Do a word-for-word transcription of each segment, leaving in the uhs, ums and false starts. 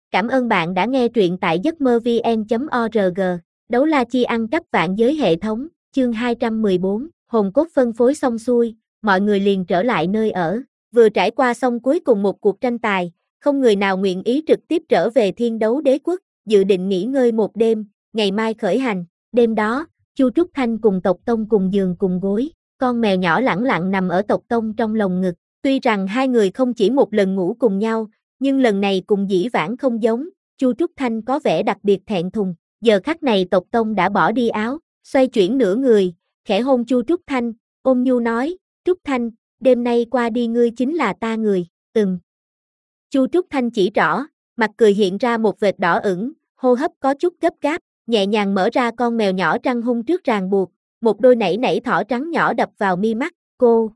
Cảm ơn bạn đã nghe truyện tại giấc mơ vn chấm org. Đấu la chi ăn cắp vạn giới hệ thống, chương hai trăm mười bốn, hồn cốt phân phối xong xuôi, mọi người liền trở lại nơi ở. Vừa trải qua xong cuối cùng một cuộc tranh tài, không người nào nguyện ý trực tiếp trở về thiên đấu đế quốc, dự định nghỉ ngơi một đêm, ngày mai khởi hành. Đêm đó, Chu Trúc Thanh cùng Tộc Tông cùng giường cùng gối, con mèo nhỏ lẳng lặng nằm ở Tộc Tông trong lồng ngực. Tuy rằng hai người không chỉ một lần ngủ cùng nhau, nhưng lần này cùng dĩ vãng không giống, Chu Trúc Thanh có vẻ đặc biệt thẹn thùng. Giờ khắc này Tộc Tông đã bỏ đi áo, xoay chuyển nửa người, khẽ hôn Chu Trúc Thanh, ôm nhu nói, Trúc Thanh, đêm nay qua đi ngươi chính là ta người, ừm. Chu Trúc Thanh chỉ rõ, mặt cười hiện ra một vệt đỏ ửng, hô hấp có chút gấp gáp, nhẹ nhàng mở ra con mèo nhỏ trăng hung trước ràng buộc, một đôi nảy nảy thỏ trắng nhỏ đập vào mi mắt, cô.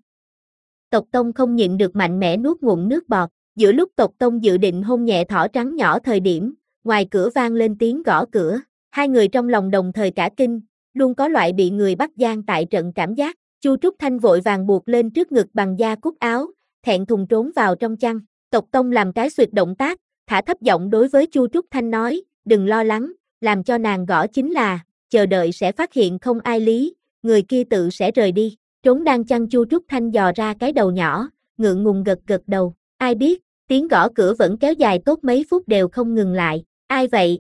Tộc Tông không nhịn được mạnh mẽ nuốt ngụm nước bọt, giữa lúc Tộc Tông dự định hôn nhẹ thỏ trắng nhỏ thời điểm, ngoài cửa vang lên tiếng gõ cửa, hai người trong lòng đồng thời cả kinh, luôn có loại bị người bắt gian tại trận cảm giác. Chu Trúc Thanh vội vàng buộc lên trước ngực bằng da cúc áo, thẹn thùng trốn vào trong chăn. Tộc Tông làm cái xuyệt động tác, thả thấp giọng đối với Chu Trúc Thanh nói, đừng lo lắng, làm cho nàng gõ chính là, chờ đợi sẽ phát hiện không ai lý, người kia tự sẽ rời đi. Trốn đang chăn Chu Trúc Thanh dò ra cái đầu nhỏ, ngượng ngùng gật gật đầu, ai biết, tiếng gõ cửa vẫn kéo dài tốt mấy phút đều không ngừng lại, ai vậy?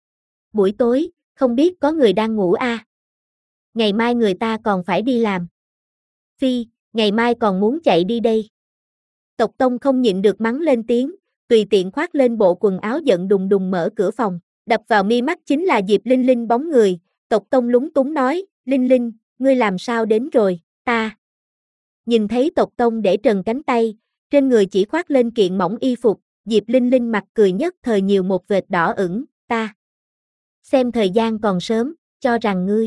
Buổi tối, không biết có người đang ngủ à? Ngày mai người ta còn phải đi làm. Phi, ngày mai còn muốn chạy đi đây. Tộc Tông không nhịn được mắng lên tiếng, tùy tiện khoác lên bộ quần áo giận đùng đùng mở cửa phòng, đập vào mi mắt chính là Diệp Linh Linh bóng người. Tộc Tông lúng túng nói, Linh Linh, ngươi làm sao đến rồi, ta. Nhìn thấy Tộc Tông để trần cánh tay, trên người chỉ khoác lên kiện mỏng y phục, Diệp Linh Linh mặt cười nhất thời nhiều một vệt đỏ ửng, ta. Xem thời gian còn sớm, cho rằng ngươi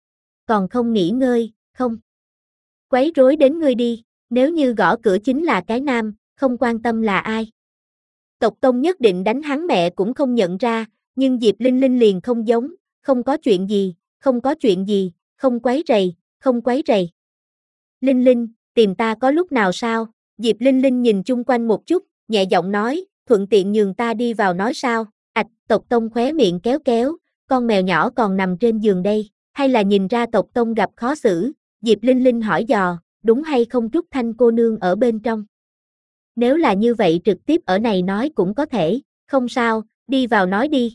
còn không nghỉ ngơi, không. Quấy rối đến ngươi đi, nếu như gõ cửa chính là cái nam, không quan tâm là ai. Tộc Tông nhất định đánh hắn mẹ cũng không nhận ra, nhưng Diệp Linh Linh liền không giống, không có chuyện gì, không có chuyện gì, không quấy rầy, không quấy rầy. Linh Linh, tìm ta có lúc nào sao? Diệp Linh Linh nhìn chung quanh một chút, nhẹ giọng nói, thuận tiện nhường ta đi vào nói sao? Ảch, Tộc Tông khóe miệng kéo kéo, con mèo nhỏ còn nằm trên giường đây, hay là nhìn ra Tộc Tông gặp khó xử? Diệp Linh Linh hỏi dò, đúng hay không Trúc Thanh cô nương ở bên trong? Nếu là như vậy trực tiếp ở này nói cũng có thể, không sao, đi vào nói đi.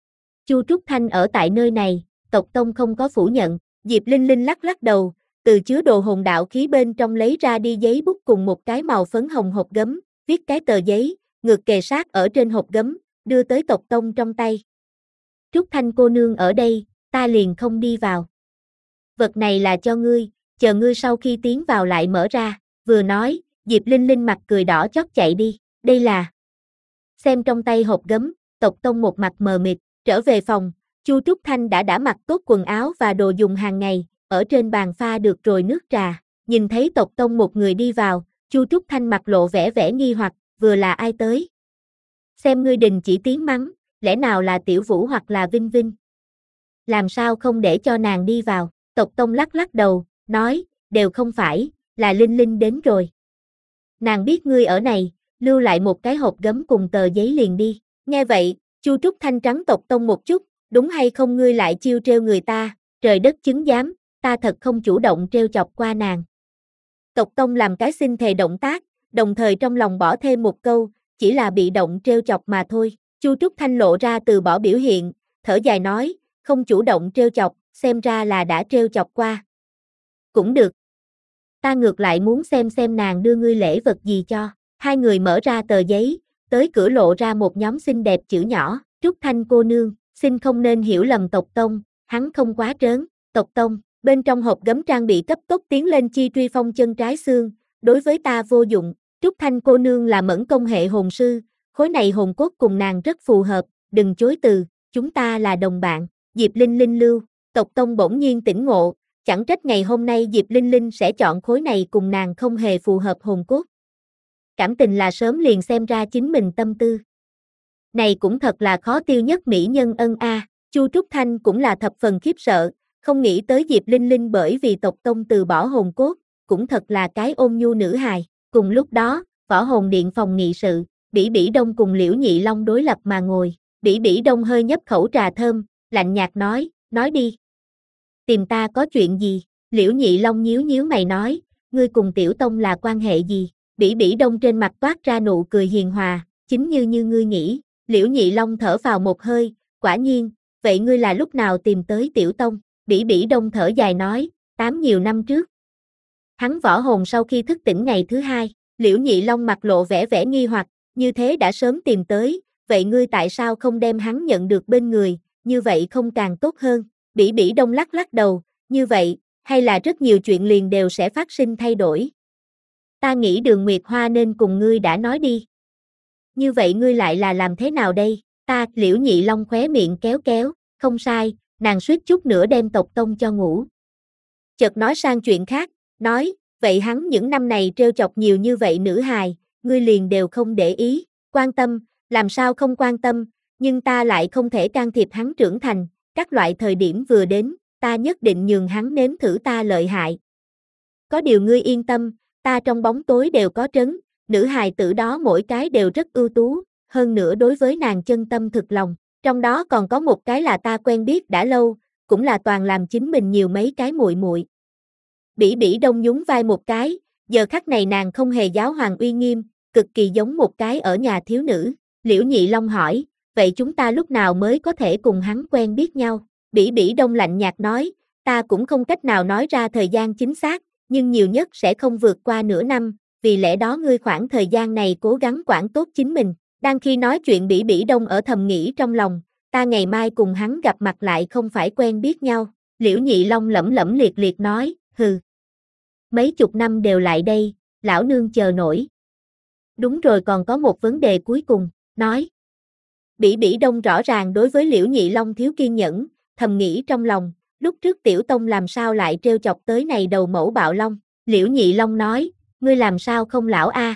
Chu Trúc Thanh ở tại nơi này, Tộc Tông không có phủ nhận, Diệp Linh Linh lắc lắc đầu, từ chứa đồ hồn đạo khí bên trong lấy ra đi giấy bút cùng một cái màu phấn hồng hộp gấm, viết cái tờ giấy, ngược kề sát ở trên hộp gấm, đưa tới Tộc Tông trong tay. Trúc Thanh cô nương ở đây, ta liền không đi vào. Vật này là cho ngươi, chờ ngươi sau khi tiến vào lại mở ra, vừa nói, Diệp Linh Linh mặt cười đỏ chót chạy đi, đây là. Xem trong tay hộp gấm, Tộc Tông một mặt mờ mịt, trở về phòng, Chu Trúc Thanh đã đã mặc tốt quần áo và đồ dùng hàng ngày, ở trên bàn pha được rồi nước trà, nhìn thấy Tộc Tông một người đi vào, Chu Trúc Thanh mặt lộ vẻ vẻ nghi hoặc, vừa là ai tới? Xem ngươi đình chỉ tiếng mắng, lẽ nào là Tiểu Vũ hoặc là Vinh Vinh? Làm sao không để cho nàng đi vào? Tộc Tông lắc lắc đầu, nói, đều không phải, là Linh Linh đến rồi. Nàng biết ngươi ở này, lưu lại một cái hộp gấm cùng tờ giấy liền đi. Nghe vậy, Chu Trúc Thanh trắng Tộc Tông một chút, đúng hay không ngươi lại chiêu trêu người ta, trời đất chứng giám, ta thật không chủ động trêu chọc qua nàng. Tộc Tông làm cái xin thề động tác, đồng thời trong lòng bỏ thêm một câu, chỉ là bị động trêu chọc mà thôi. Chu Trúc Thanh lộ ra từ bỏ biểu hiện, thở dài nói, không chủ động trêu chọc, xem ra là đã trêu chọc qua. Cũng được. Ta ngược lại muốn xem xem nàng đưa ngươi lễ vật gì cho. Hai người mở ra tờ giấy, tới cửa lộ ra một nhóm xinh đẹp chữ nhỏ, Trúc Thanh cô nương, xin không nên hiểu lầm Tộc Tông, hắn không quá trớn. Tộc Tông, bên trong hộp gấm trang bị cấp tốc tiến lên chi truy phong chân trái xương, đối với ta vô dụng. Trúc Thanh cô nương là mẫn công hệ hồn sư, khối này hồn cốt cùng nàng rất phù hợp, đừng chối từ, chúng ta là đồng bạn. Diệp Linh Linh lưu, Tộc Tông bỗng nhiên tỉnh ngộ, chẳng trách ngày hôm nay Diệp Linh Linh sẽ chọn khối này cùng nàng không hề phù hợp hồn cốt. Cảm tình là sớm liền xem ra chính mình tâm tư. Này cũng thật là khó tiêu nhất mỹ nhân ân a. À. Chu Trúc Thanh cũng là thập phần khiếp sợ, không nghĩ tới Diệp Linh Linh bởi vì Tộc Tông từ bỏ hồn cốt, cũng thật là cái ôn nhu nữ hài. Cùng lúc đó, Võ Hồn Điện phòng nghị sự, Bỉ Bỉ Đông cùng Liễu Nhị Long đối lập mà ngồi, Bỉ Bỉ Đông hơi nhấp khẩu trà thơm, lạnh nhạt nói, nói đi. Tìm ta có chuyện gì? Liễu Nhị Long nhíu nhíu mày nói, ngươi cùng Tiểu Tông là quan hệ gì? Bỉ Bỉ Đông trên mặt toát ra nụ cười hiền hòa, chính như như ngươi nghĩ. Liễu Nhị Long thở vào một hơi, quả nhiên, vậy ngươi là lúc nào tìm tới Tiểu Tông? Bỉ Bỉ Đông thở dài nói, tám nhiều năm trước. Hắn võ hồn sau khi thức tỉnh ngày thứ hai, Liễu Nhị Long mặt lộ vẻ vẻ nghi hoặc, như thế đã sớm tìm tới, vậy ngươi tại sao không đem hắn nhận được bên người, như vậy không càng tốt hơn? Bỉ Bỉ Đông lắc lắc đầu, như vậy, hay là rất nhiều chuyện liền đều sẽ phát sinh thay đổi. Ta nghĩ Đường Nguyệt Hoa nên cùng ngươi đã nói đi. Như vậy ngươi lại là làm thế nào đây? Ta, Liễu Nhị Long khóe miệng kéo kéo, không sai, nàng suýt chút nữa đem tộc tông cho ngủ. Chợt nói sang chuyện khác, nói, vậy hắn những năm này trêu chọc nhiều như vậy nữ hài, ngươi liền đều không để ý, quan tâm, làm sao không quan tâm, nhưng ta lại không thể can thiệp hắn trưởng thành, các loại thời điểm vừa đến, ta nhất định nhường hắn nếm thử ta lợi hại. Có điều ngươi yên tâm, ta trong bóng tối đều có trấn, nữ hài tử đó mỗi cái đều rất ưu tú, hơn nữa đối với nàng chân tâm thực lòng, trong đó còn có một cái là ta quen biết đã lâu, cũng là toàn làm chính mình nhiều mấy cái muội muội. Bỉ Bỉ Đông nhún vai một cái, giờ khắc này nàng không hề giáo hoàng uy nghiêm, cực kỳ giống một cái ở nhà thiếu nữ. Liễu Nhị Long hỏi, vậy chúng ta lúc nào mới có thể cùng hắn quen biết nhau? Bỉ Bỉ Đông lạnh nhạt nói, ta cũng không cách nào nói ra thời gian chính xác, nhưng nhiều nhất sẽ không vượt qua nửa năm, vì lẽ đó ngươi khoảng thời gian này cố gắng quản tốt chính mình. Đang khi nói chuyện Bỉ Bỉ Đông ở thầm nghĩ trong lòng, ta ngày mai cùng hắn gặp mặt lại không phải quen biết nhau. Liễu Nhị Long lẩm lẩm liệt liệt nói, hừ. Mấy chục năm đều lại đây, lão nương chờ nổi. Đúng rồi, còn có một vấn đề cuối cùng, nói. Bỉ Bỉ Đông rõ ràng đối với Liễu Nhị Long thiếu kiên nhẫn, thầm nghĩ trong lòng, lúc trước Tiểu Tông làm sao lại trêu chọc tới này đầu mẫu bạo long. Liễu Nhị Long nói, ngươi làm sao không lão a?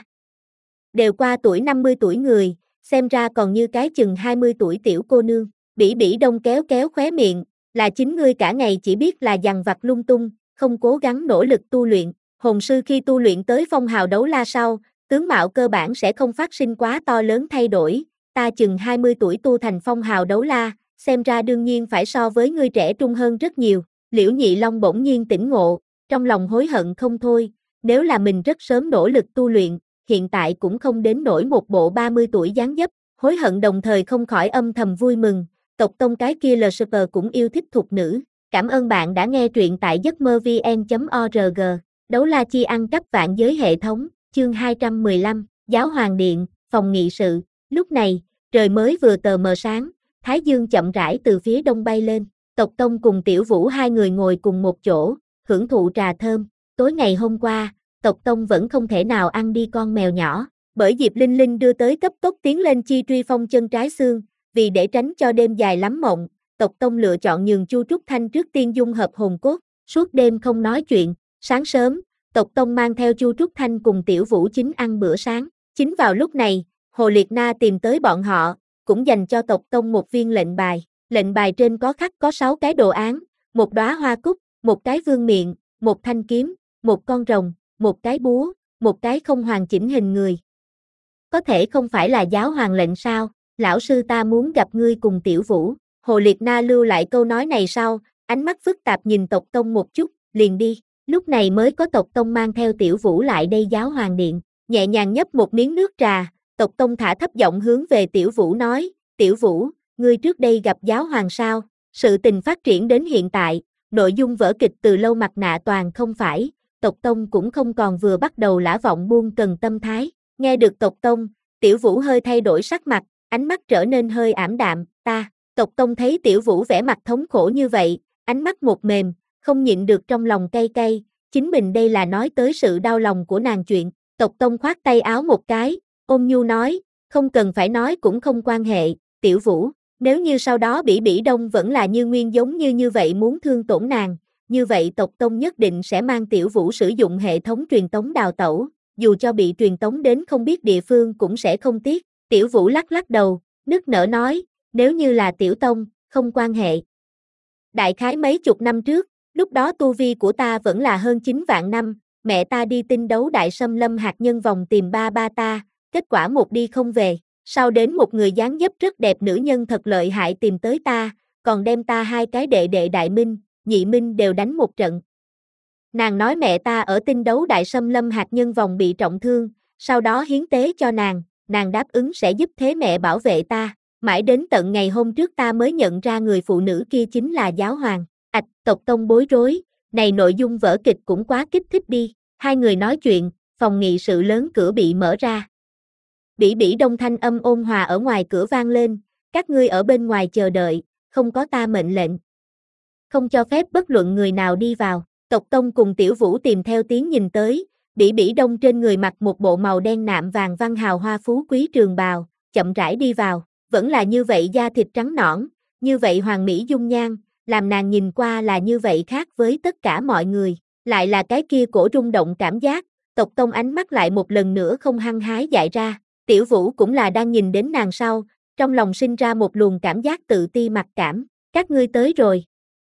Đều qua tuổi năm mươi tuổi người, xem ra còn như cái chừng hai mươi tuổi tiểu cô nương. Bỉ Bỉ Đông kéo kéo khóe miệng, là chính ngươi cả ngày chỉ biết là dằn vặt lung tung, không cố gắng nỗ lực tu luyện. Hồn sư khi tu luyện tới phong hào đấu la sau, tướng mạo cơ bản sẽ không phát sinh quá to lớn thay đổi. Ta chừng hai mươi tuổi tu thành phong hào đấu la, xem ra đương nhiên phải so với ngươi trẻ trung hơn rất nhiều. Liễu Nhị Long bỗng nhiên tỉnh ngộ, trong lòng hối hận không thôi, nếu là mình rất sớm nỗ lực tu luyện, hiện tại cũng không đến nổi một bộ ba mươi tuổi dáng dấp, hối hận đồng thời không khỏi âm thầm vui mừng, tộc tông cái kia lờ sờ pờ cũng yêu thích thục nữ. Cảm ơn bạn đã nghe truyện tại giấc mơ vn chấm org, đấu la chi ăn cắp vạn giới hệ thống, chương hai trăm mười lăm, Giáo Hoàng Điện, phòng nghị sự. Lúc này, trời mới vừa tờ mờ sáng, Thái Dương chậm rãi từ phía đông bay lên, tộc tông cùng Tiểu Vũ hai người ngồi cùng một chỗ, hưởng thụ trà thơm. Tối ngày hôm qua, tộc tông vẫn không thể nào ăn đi con mèo nhỏ, bởi Diệp Linh Linh đưa tới cấp tốc tiến lên chi truy phong chân trái xương, vì để tránh cho đêm dài lắm mộng, tộc tông lựa chọn nhường Chu Trúc Thanh trước tiên dung hợp hồn cốt, suốt đêm không nói chuyện. Sáng sớm, tộc tông mang theo Chu Trúc Thanh cùng Tiểu Vũ chính ăn bữa sáng. Chính vào lúc này, Hồ Liệt Na tìm tới bọn họ, cũng dành cho tộc tông một viên lệnh bài. Lệnh bài trên có khắc có sáu cái đồ án, một đóa hoa cúc, một cái vương miện, một thanh kiếm, một con rồng, một cái búa, một cái không hoàn chỉnh hình người. Có thể không phải là giáo hoàng lệnh sao? Lão sư ta muốn gặp ngươi cùng Tiểu Vũ. Hồ Liệt Na lưu lại câu nói này sau, ánh mắt phức tạp nhìn tộc tông một chút, liền đi. Lúc này mới có tộc tông mang theo Tiểu Vũ lại đây giáo hoàng điện, nhẹ nhàng nhấp một miếng nước trà, tộc tông thả thấp giọng hướng về Tiểu Vũ nói, Tiểu Vũ, ngươi trước đây gặp giáo hoàng sao? Sự tình phát triển đến hiện tại, nội dung vở kịch từ lâu mặt nạ toàn không phải, tộc tông cũng không còn vừa bắt đầu lả vọng buông cần tâm thái. Nghe được tộc tông, Tiểu Vũ hơi thay đổi sắc mặt, ánh mắt trở nên hơi ảm đạm, ta. Tộc tông thấy Tiểu Vũ vẻ mặt thống khổ như vậy, ánh mắt một mềm, không nhịn được trong lòng cay cay, chính mình đây là nói tới sự đau lòng của nàng chuyện. Tộc tông khoát tay áo một cái, ôn nhu nói, không cần phải nói cũng không quan hệ, Tiểu Vũ, nếu như sau đó Bỉ Bỉ Đông vẫn là như nguyên giống như như vậy muốn thương tổn nàng, như vậy tộc tông nhất định sẽ mang Tiểu Vũ sử dụng hệ thống truyền tống đào tẩu, dù cho bị truyền tống đến không biết địa phương cũng sẽ không tiếc. Tiểu Vũ lắc lắc đầu, nức nở nói, nếu như là Tiểu Tông, không quan hệ. Đại khái mấy chục năm trước, lúc đó tu vi của ta vẫn là hơn chín vạn năm, mẹ ta đi tinh đấu đại xâm lâm hạt nhân vòng tìm ba ba ta, kết quả một đi không về. Sau đến một người dáng dấp rất đẹp nữ nhân thật lợi hại tìm tới ta, còn đem ta hai cái đệ đệ Đại Minh, Nhị Minh đều đánh một trận. Nàng nói mẹ ta ở tinh đấu đại xâm lâm hạt nhân vòng bị trọng thương, sau đó hiến tế cho nàng, nàng đáp ứng sẽ giúp thế mẹ bảo vệ ta. Mãi đến tận ngày hôm trước ta mới nhận ra người phụ nữ kia chính là giáo hoàng. Ạch, tộc tông bối rối, này nội dung vở kịch cũng quá kích thích đi. Hai người nói chuyện, phòng nghị sự lớn cửa bị mở ra. Bỉ bỉ đông thanh âm ôn hòa ở ngoài cửa vang lên, các ngươi ở bên ngoài chờ đợi, không có ta mệnh lệnh. Không cho phép bất luận người nào đi vào. Tộc Tông cùng Tiểu Vũ tìm theo tiếng nhìn tới, bỉ bỉ đông trên người mặc một bộ màu đen nạm vàng văn hào hoa phú quý trường bào, chậm rãi đi vào, vẫn là như vậy da thịt trắng nõn, như vậy hoàng mỹ dung nhan, làm nàng nhìn qua là như vậy khác với tất cả mọi người, lại là cái kia cổ rung động cảm giác, Tộc Tông ánh mắt lại một lần nữa không hăng hái dại ra, Tiểu Vũ cũng là đang nhìn đến nàng sau, trong lòng sinh ra một luồng cảm giác tự ti mặc cảm, các ngươi tới rồi.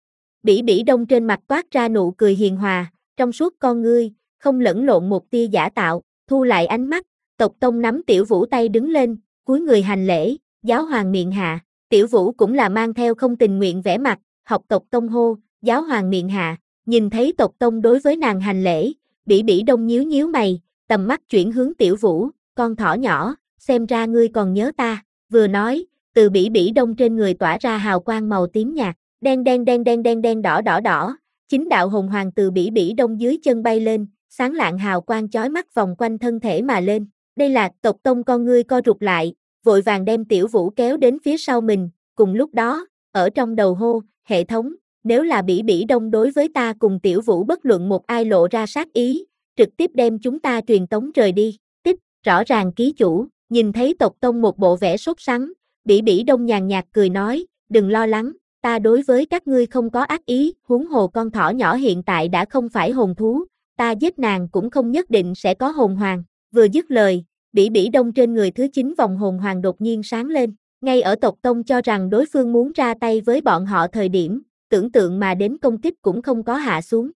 Bỉ bỉ đông trên mặt toát ra nụ cười hiền hòa, trong suốt con ngươi, không lẫn lộn một tia giả tạo, thu lại ánh mắt, Tộc Tông nắm Tiểu Vũ tay đứng lên, cúi người hành lễ, giáo hoàng miệng hạ, Tiểu Vũ cũng là mang theo không tình nguyện vẻ mặt, học Tộc Tông hô, giáo hoàng miệng hạ, nhìn thấy Tộc Tông đối với nàng hành lễ, bỉ bỉ đông nhíu nhíu mày, tầm mắt chuyển hướng Tiểu Vũ, con thỏ nhỏ, xem ra ngươi còn nhớ ta, vừa nói, từ bỉ bỉ đông trên người tỏa ra hào quang màu tím nhạt. Đen đen đen đen đen đen đỏ đỏ đỏ, chính đạo hồn hoàng từ bỉ bỉ đông dưới chân bay lên, sáng lạng hào quang chói mắt vòng quanh thân thể mà lên. Đây là Tộc Tông con ngươi co rụt lại, vội vàng đem Tiểu Vũ kéo đến phía sau mình, cùng lúc đó, ở trong đầu hô, hệ thống, nếu là bỉ bỉ đông đối với ta cùng Tiểu Vũ bất luận một ai lộ ra sát ý, trực tiếp đem chúng ta truyền tống rời đi. Tích, rõ ràng ký chủ, nhìn thấy Tộc Tông một bộ vẻ sốt sắng, bỉ bỉ đông nhàn nhạt cười nói, đừng lo lắng. Ta đối với các ngươi không có ác ý, huống hồ con thỏ nhỏ hiện tại đã không phải hồn thú, ta giết nàng cũng không nhất định sẽ có hồn hoàng. Vừa dứt lời, bỉ bỉ đông trên người thứ chín vòng hồn hoàng đột nhiên sáng lên, ngay ở Tộc Tông cho rằng đối phương muốn ra tay với bọn họ thời điểm, tưởng tượng mà đến công kích cũng không có hạ xuống.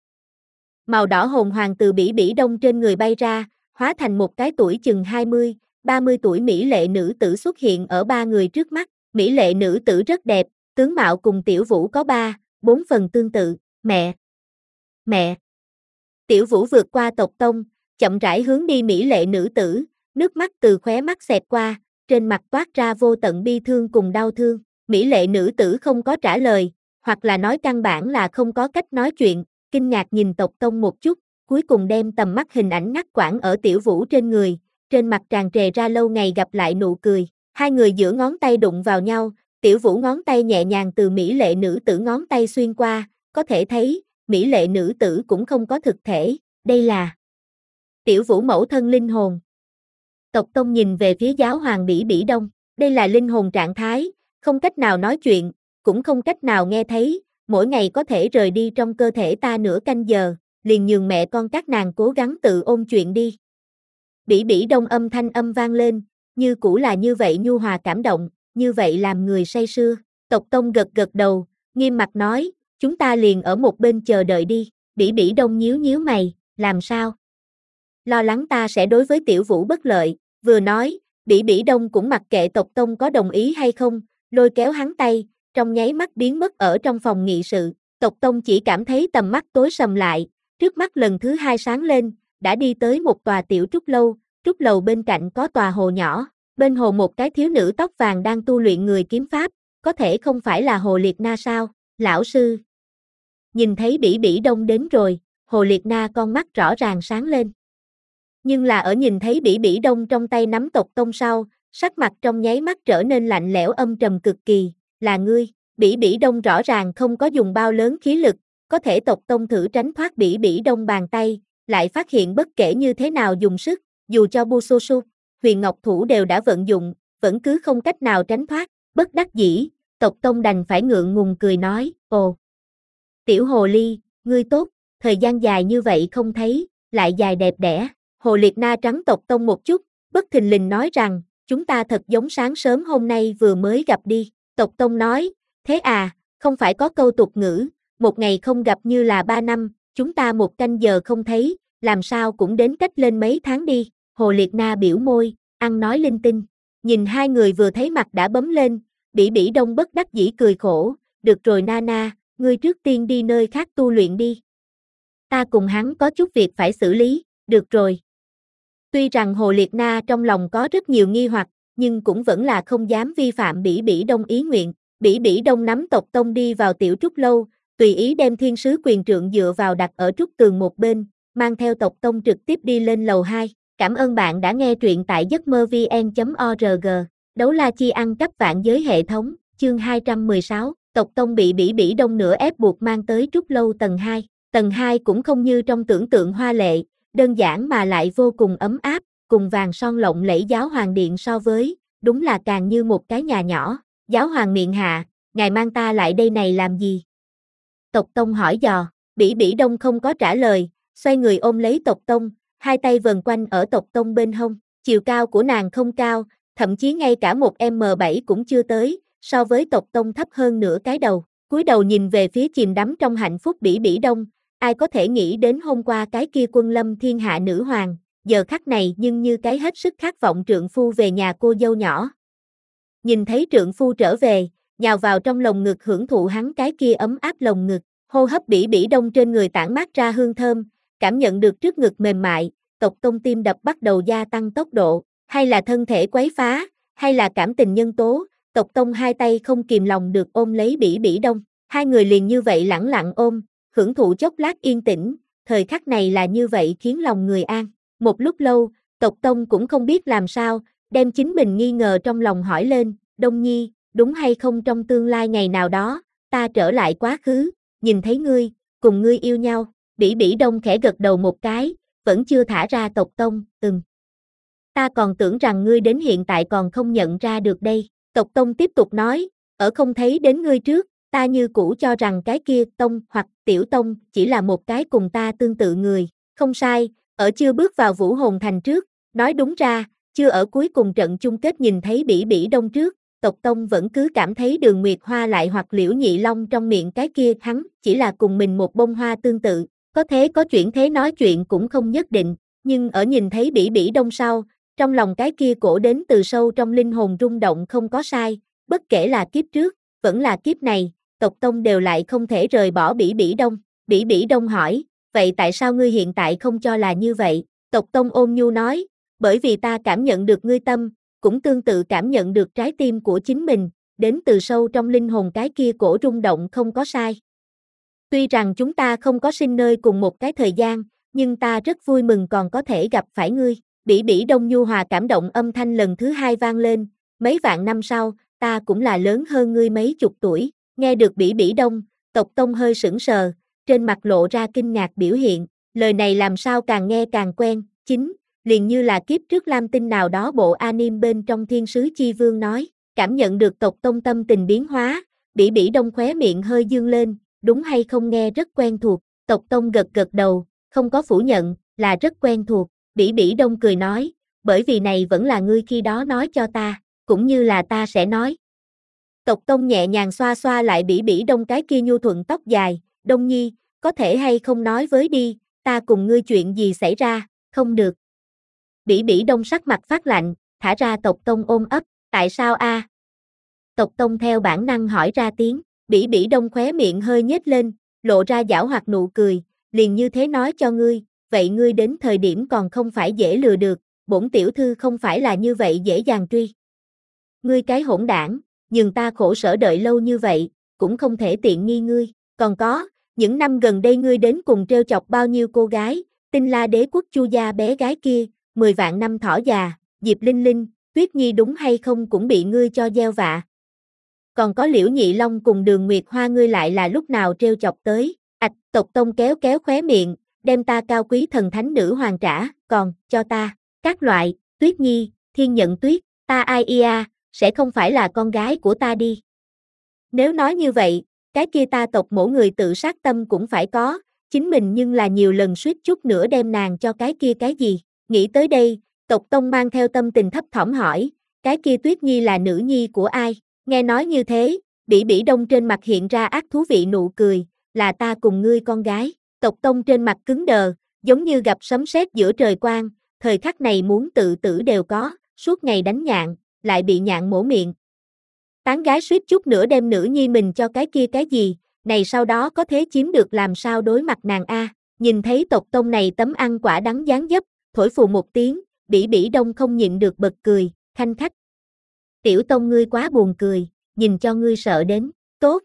Màu đỏ hồn hoàng từ bỉ bỉ đông trên người bay ra, hóa thành một cái tuổi chừng hai mươi, ba mươi tuổi mỹ lệ nữ tử xuất hiện ở ba người trước mắt, mỹ lệ nữ tử rất đẹp. Tướng mạo cùng Tiểu Vũ có ba, bốn phần tương tự, mẹ, mẹ. Tiểu Vũ vượt qua Tộc Tông, chậm rãi hướng đi mỹ lệ nữ tử, nước mắt từ khóe mắt xẹt qua, trên mặt toát ra vô tận bi thương cùng đau thương. Mỹ lệ nữ tử không có trả lời, hoặc là nói căn bản là không có cách nói chuyện, kinh ngạc nhìn Tộc Tông một chút, cuối cùng đem tầm mắt hình ảnh ngắt quãng ở Tiểu Vũ trên người, trên mặt tràn trề ra lâu ngày gặp lại nụ cười. Hai người giữa ngón tay đụng vào nhau. Tiểu Vũ ngón tay nhẹ nhàng từ mỹ lệ nữ tử ngón tay xuyên qua, có thể thấy, mỹ lệ nữ tử cũng không có thực thể, đây là Tiểu Vũ mẫu thân linh hồn. Tộc Tông nhìn về phía giáo hoàng bỉ bỉ đông, đây là linh hồn trạng thái, không cách nào nói chuyện, cũng không cách nào nghe thấy, mỗi ngày có thể rời đi trong cơ thể ta nửa canh giờ, liền nhường mẹ con các nàng cố gắng tự ôn chuyện đi. Bỉ bỉ đông âm thanh âm vang lên, như cũ là như vậy nhu hòa cảm động. Như vậy làm người say sưa, Tộc Tông gật gật đầu, nghiêm mặt nói, chúng ta liền ở một bên chờ đợi đi, bỉ bỉ đông nhíu nhíu mày, làm sao? Lo lắng ta sẽ đối với Tiểu Vũ bất lợi, vừa nói, bỉ bỉ đông cũng mặc kệ Tộc Tông có đồng ý hay không, lôi kéo hắn tay, trong nháy mắt biến mất ở trong phòng nghị sự, Tộc Tông chỉ cảm thấy tầm mắt tối sầm lại, trước mắt lần thứ hai sáng lên, đã đi tới một tòa tiểu trúc lâu, trúc lầu bên cạnh có tòa hồ nhỏ. Bên hồ một cái thiếu nữ tóc vàng đang tu luyện người kiếm pháp, có thể không phải là Hồ Liệt Na sao, lão sư. Nhìn thấy bỉ bỉ đông đến rồi, Hồ Liệt Na con mắt rõ ràng sáng lên. Nhưng là ở nhìn thấy bỉ bỉ đông trong tay nắm Tộc Tông sau, sắc mặt trong nháy mắt trở nên lạnh lẽo âm trầm cực kỳ, là ngươi, bỉ bỉ đông rõ ràng không có dùng bao lớn khí lực, có thể Tộc Tông thử tránh thoát bỉ bỉ đông bàn tay, lại phát hiện bất kể như thế nào dùng sức, dù cho Busosu, Huyền Ngọc Thủ đều đã vận dụng, vẫn cứ không cách nào tránh thoát, bất đắc dĩ, Tộc Tông đành phải ngượng ngùng cười nói, ồ. Tiểu Hồ Ly, ngươi tốt, thời gian dài như vậy không thấy, lại dài đẹp đẽ, Hồ Liệt Na trắng Tộc Tông một chút, bất thình lình nói rằng, chúng ta thật giống sáng sớm hôm nay vừa mới gặp đi, Tộc Tông nói, thế à, không phải có câu tục ngữ, một ngày không gặp như là ba năm, chúng ta một canh giờ không thấy, làm sao cũng đến cách lên mấy tháng đi, Hồ Liệt Na biểu môi, ăn nói linh tinh. Nhìn hai người vừa thấy mặt đã bấm lên, Bỉ Bỉ Đông bất đắc dĩ cười khổ, được rồi Nana, ngươi trước tiên đi nơi khác tu luyện đi. Ta cùng hắn có chút việc phải xử lý, được rồi. Tuy rằng Hồ Liệt Na trong lòng có rất nhiều nghi hoặc, nhưng cũng vẫn là không dám vi phạm Bỉ Bỉ Đông ý nguyện. Bỉ Bỉ Đông nắm tộc tông đi vào tiểu trúc lâu, tùy ý đem thiên sứ quyền trượng dựa vào đặt ở trúc tường một bên, mang theo tộc tông trực tiếp đi lên lầu hai. Cảm ơn bạn đã nghe truyện tại giấc mơ vn chấm org. Đấu la chi ăn cắp vạn giới hệ thống, chương hai trăm mười sáu, tộc tông bị Bỉ Bỉ Đông nửa ép buộc mang tới trúc lâu tầng hai. Tầng hai cũng không như trong tưởng tượng hoa lệ, đơn giản mà lại vô cùng ấm áp, cùng vàng son lộng lẫy giáo hoàng điện so với, đúng là càng như một cái nhà nhỏ. Giáo hoàng miệng hạ, ngài mang ta lại đây này làm gì? Tộc tông hỏi dò, Bỉ Bỉ Đông không có trả lời, xoay người ôm lấy tộc tông, hai tay vần quanh ở tộc tông bên hông. Chiều cao của nàng không cao, thậm chí ngay cả một em bảy cũng chưa tới, so với tộc tông thấp hơn nửa cái đầu. Cúi đầu nhìn về phía chìm đắm trong hạnh phúc Bỉ Bỉ Đông, ai có thể nghĩ đến hôm qua cái kia quân lâm thiên hạ nữ hoàng, giờ khắc này nhưng như cái hết sức khát vọng trượng phu về nhà cô dâu nhỏ. Nhìn thấy trượng phu trở về, nhào vào trong lồng ngực hưởng thụ hắn cái kia ấm áp lồng ngực, hô hấp Bỉ Bỉ Đông trên người tản mát ra hương thơm, cảm nhận được trước ngực mềm mại, tộc tông tim đập bắt đầu gia tăng tốc độ, hay là thân thể quấy phá, hay là cảm tình nhân tố, tộc tông hai tay không kìm lòng được ôm lấy Bỉ Bỉ Đông, hai người liền như vậy lẳng lặng ôm, hưởng thụ chốc lát yên tĩnh, thời khắc này là như vậy khiến lòng người an. Một lúc lâu, tộc tông cũng không biết làm sao, đem chính mình nghi ngờ trong lòng hỏi lên, Đông Nhi, đúng hay không trong tương lai ngày nào đó, ta trở lại quá khứ, nhìn thấy ngươi, cùng ngươi yêu nhau. Bỉ Bỉ Đông khẽ gật đầu một cái, vẫn chưa thả ra tộc tông, ừm. Ta còn tưởng rằng ngươi đến hiện tại còn không nhận ra được đây. Tộc tông tiếp tục nói, ở không thấy đến ngươi trước, ta như cũ cho rằng cái kia tông hoặc tiểu tông chỉ là một cái cùng ta tương tự người. Không sai, ở chưa bước vào Vũ Hồn Thành trước, nói đúng ra, chưa ở cuối cùng trận chung kết nhìn thấy Bỉ Bỉ Đông trước, tộc tông vẫn cứ cảm thấy Đường Nguyệt Hoa lại hoặc Liễu Nhị Long trong miệng cái kia hắn chỉ là cùng mình một bông hoa tương tự. Có thế có chuyện thế nói chuyện cũng không nhất định, nhưng ở nhìn thấy Bỉ Bỉ Đông sau, trong lòng cái kia cổ đến từ sâu trong linh hồn rung động không có sai, bất kể là kiếp trước, vẫn là kiếp này, tộc tông đều lại không thể rời bỏ Bỉ Bỉ Đông. Bỉ Bỉ Đông hỏi, vậy tại sao ngươi hiện tại không cho là như vậy? Tộc tông ôn nhu nói, bởi vì ta cảm nhận được ngươi tâm, cũng tương tự cảm nhận được trái tim của chính mình, đến từ sâu trong linh hồn cái kia cổ rung động không có sai. Tuy rằng chúng ta không có sinh nơi cùng một cái thời gian, nhưng ta rất vui mừng còn có thể gặp phải ngươi. Bỉ Bỉ Đông nhu hòa cảm động âm thanh lần thứ hai vang lên, mấy vạn năm sau, ta cũng là lớn hơn ngươi mấy chục tuổi. Nghe được Bỉ Bỉ Đông, tộc tông hơi sững sờ, trên mặt lộ ra kinh ngạc biểu hiện, lời này làm sao càng nghe càng quen, chính, liền như là kiếp trước Lam Tinh nào đó bộ anime bên trong Thiên Sứ Chi Vương nói, cảm nhận được tộc tông tâm tình biến hóa, Bỉ Bỉ Đông khóe miệng hơi dương lên, đúng hay không nghe rất quen thuộc, tộc tông gật gật đầu, không có phủ nhận, là rất quen thuộc, Bỉ Bỉ Đông cười nói, bởi vì này vẫn là ngươi khi đó nói cho ta, cũng như là ta sẽ nói. Tộc tông nhẹ nhàng xoa xoa lại Bỉ Bỉ Đông cái kia nhu thuận tóc dài, Đông Nhi, có thể hay không nói với đi, ta cùng ngươi chuyện gì xảy ra, không được. Bỉ Bỉ Đông sắc mặt phát lạnh, thả ra tộc tông ôm ấp, tại sao a? À? Tộc tông theo bản năng hỏi ra tiếng, Bỉ Bỉ Đông khóe miệng hơi nhếch lên, lộ ra giảo hoạt nụ cười, liền như thế nói cho ngươi, vậy ngươi đến thời điểm còn không phải dễ lừa được, bổn tiểu thư không phải là như vậy dễ dàng truy. Ngươi cái hỗn đảng, nhưng ta khổ sở đợi lâu như vậy, cũng không thể tiện nghi ngươi, còn có, những năm gần đây ngươi đến cùng trêu chọc bao nhiêu cô gái, Tinh La Đế quốc Chu gia bé gái kia, mười vạn năm thỏ già, Diệp Linh Linh, Tuyết Nhi đúng hay không cũng bị ngươi cho gieo vạ. Còn có Liễu Nhị Long cùng Đường Nguyệt Hoa ngươi lại là lúc nào trêu chọc tới, ạch, tộc tông kéo kéo khóe miệng, đem ta cao quý thần thánh nữ hoàng trả, còn, cho ta, các loại, Tuyết Nhi, Thiên Nhận Tuyết, ta ai ia, sẽ không phải là con gái của ta đi. Nếu nói như vậy, cái kia ta tộc mỗi người tự sát tâm cũng phải có, chính mình nhưng là nhiều lần suýt chút nữa đem nàng cho cái kia cái gì, nghĩ tới đây, tộc tông mang theo tâm tình thấp thỏm hỏi, cái kia Tuyết Nhi là nữ nhi của ai, nghe nói như thế, Bỉ Bỉ Đông trên mặt hiện ra ác thú vị nụ cười, là ta cùng ngươi con gái, tộc tông trên mặt cứng đờ, giống như gặp sấm sét giữa trời quang, thời khắc này muốn tự tử đều có, suốt ngày đánh nhạn, lại bị nhạn mổ miệng. Tán gái suýt chút nữa đem nữ nhi mình cho cái kia cái gì, này sau đó có thế chiếm được làm sao đối mặt nàng a. Nhìn thấy tộc tông này tấm ăn quả đắng dáng dấp, thổi phù một tiếng, Bỉ Bỉ Đông không nhịn được bật cười, khanh khách. Tiểu tông ngươi quá buồn cười, nhìn cho ngươi sợ đến, tốt.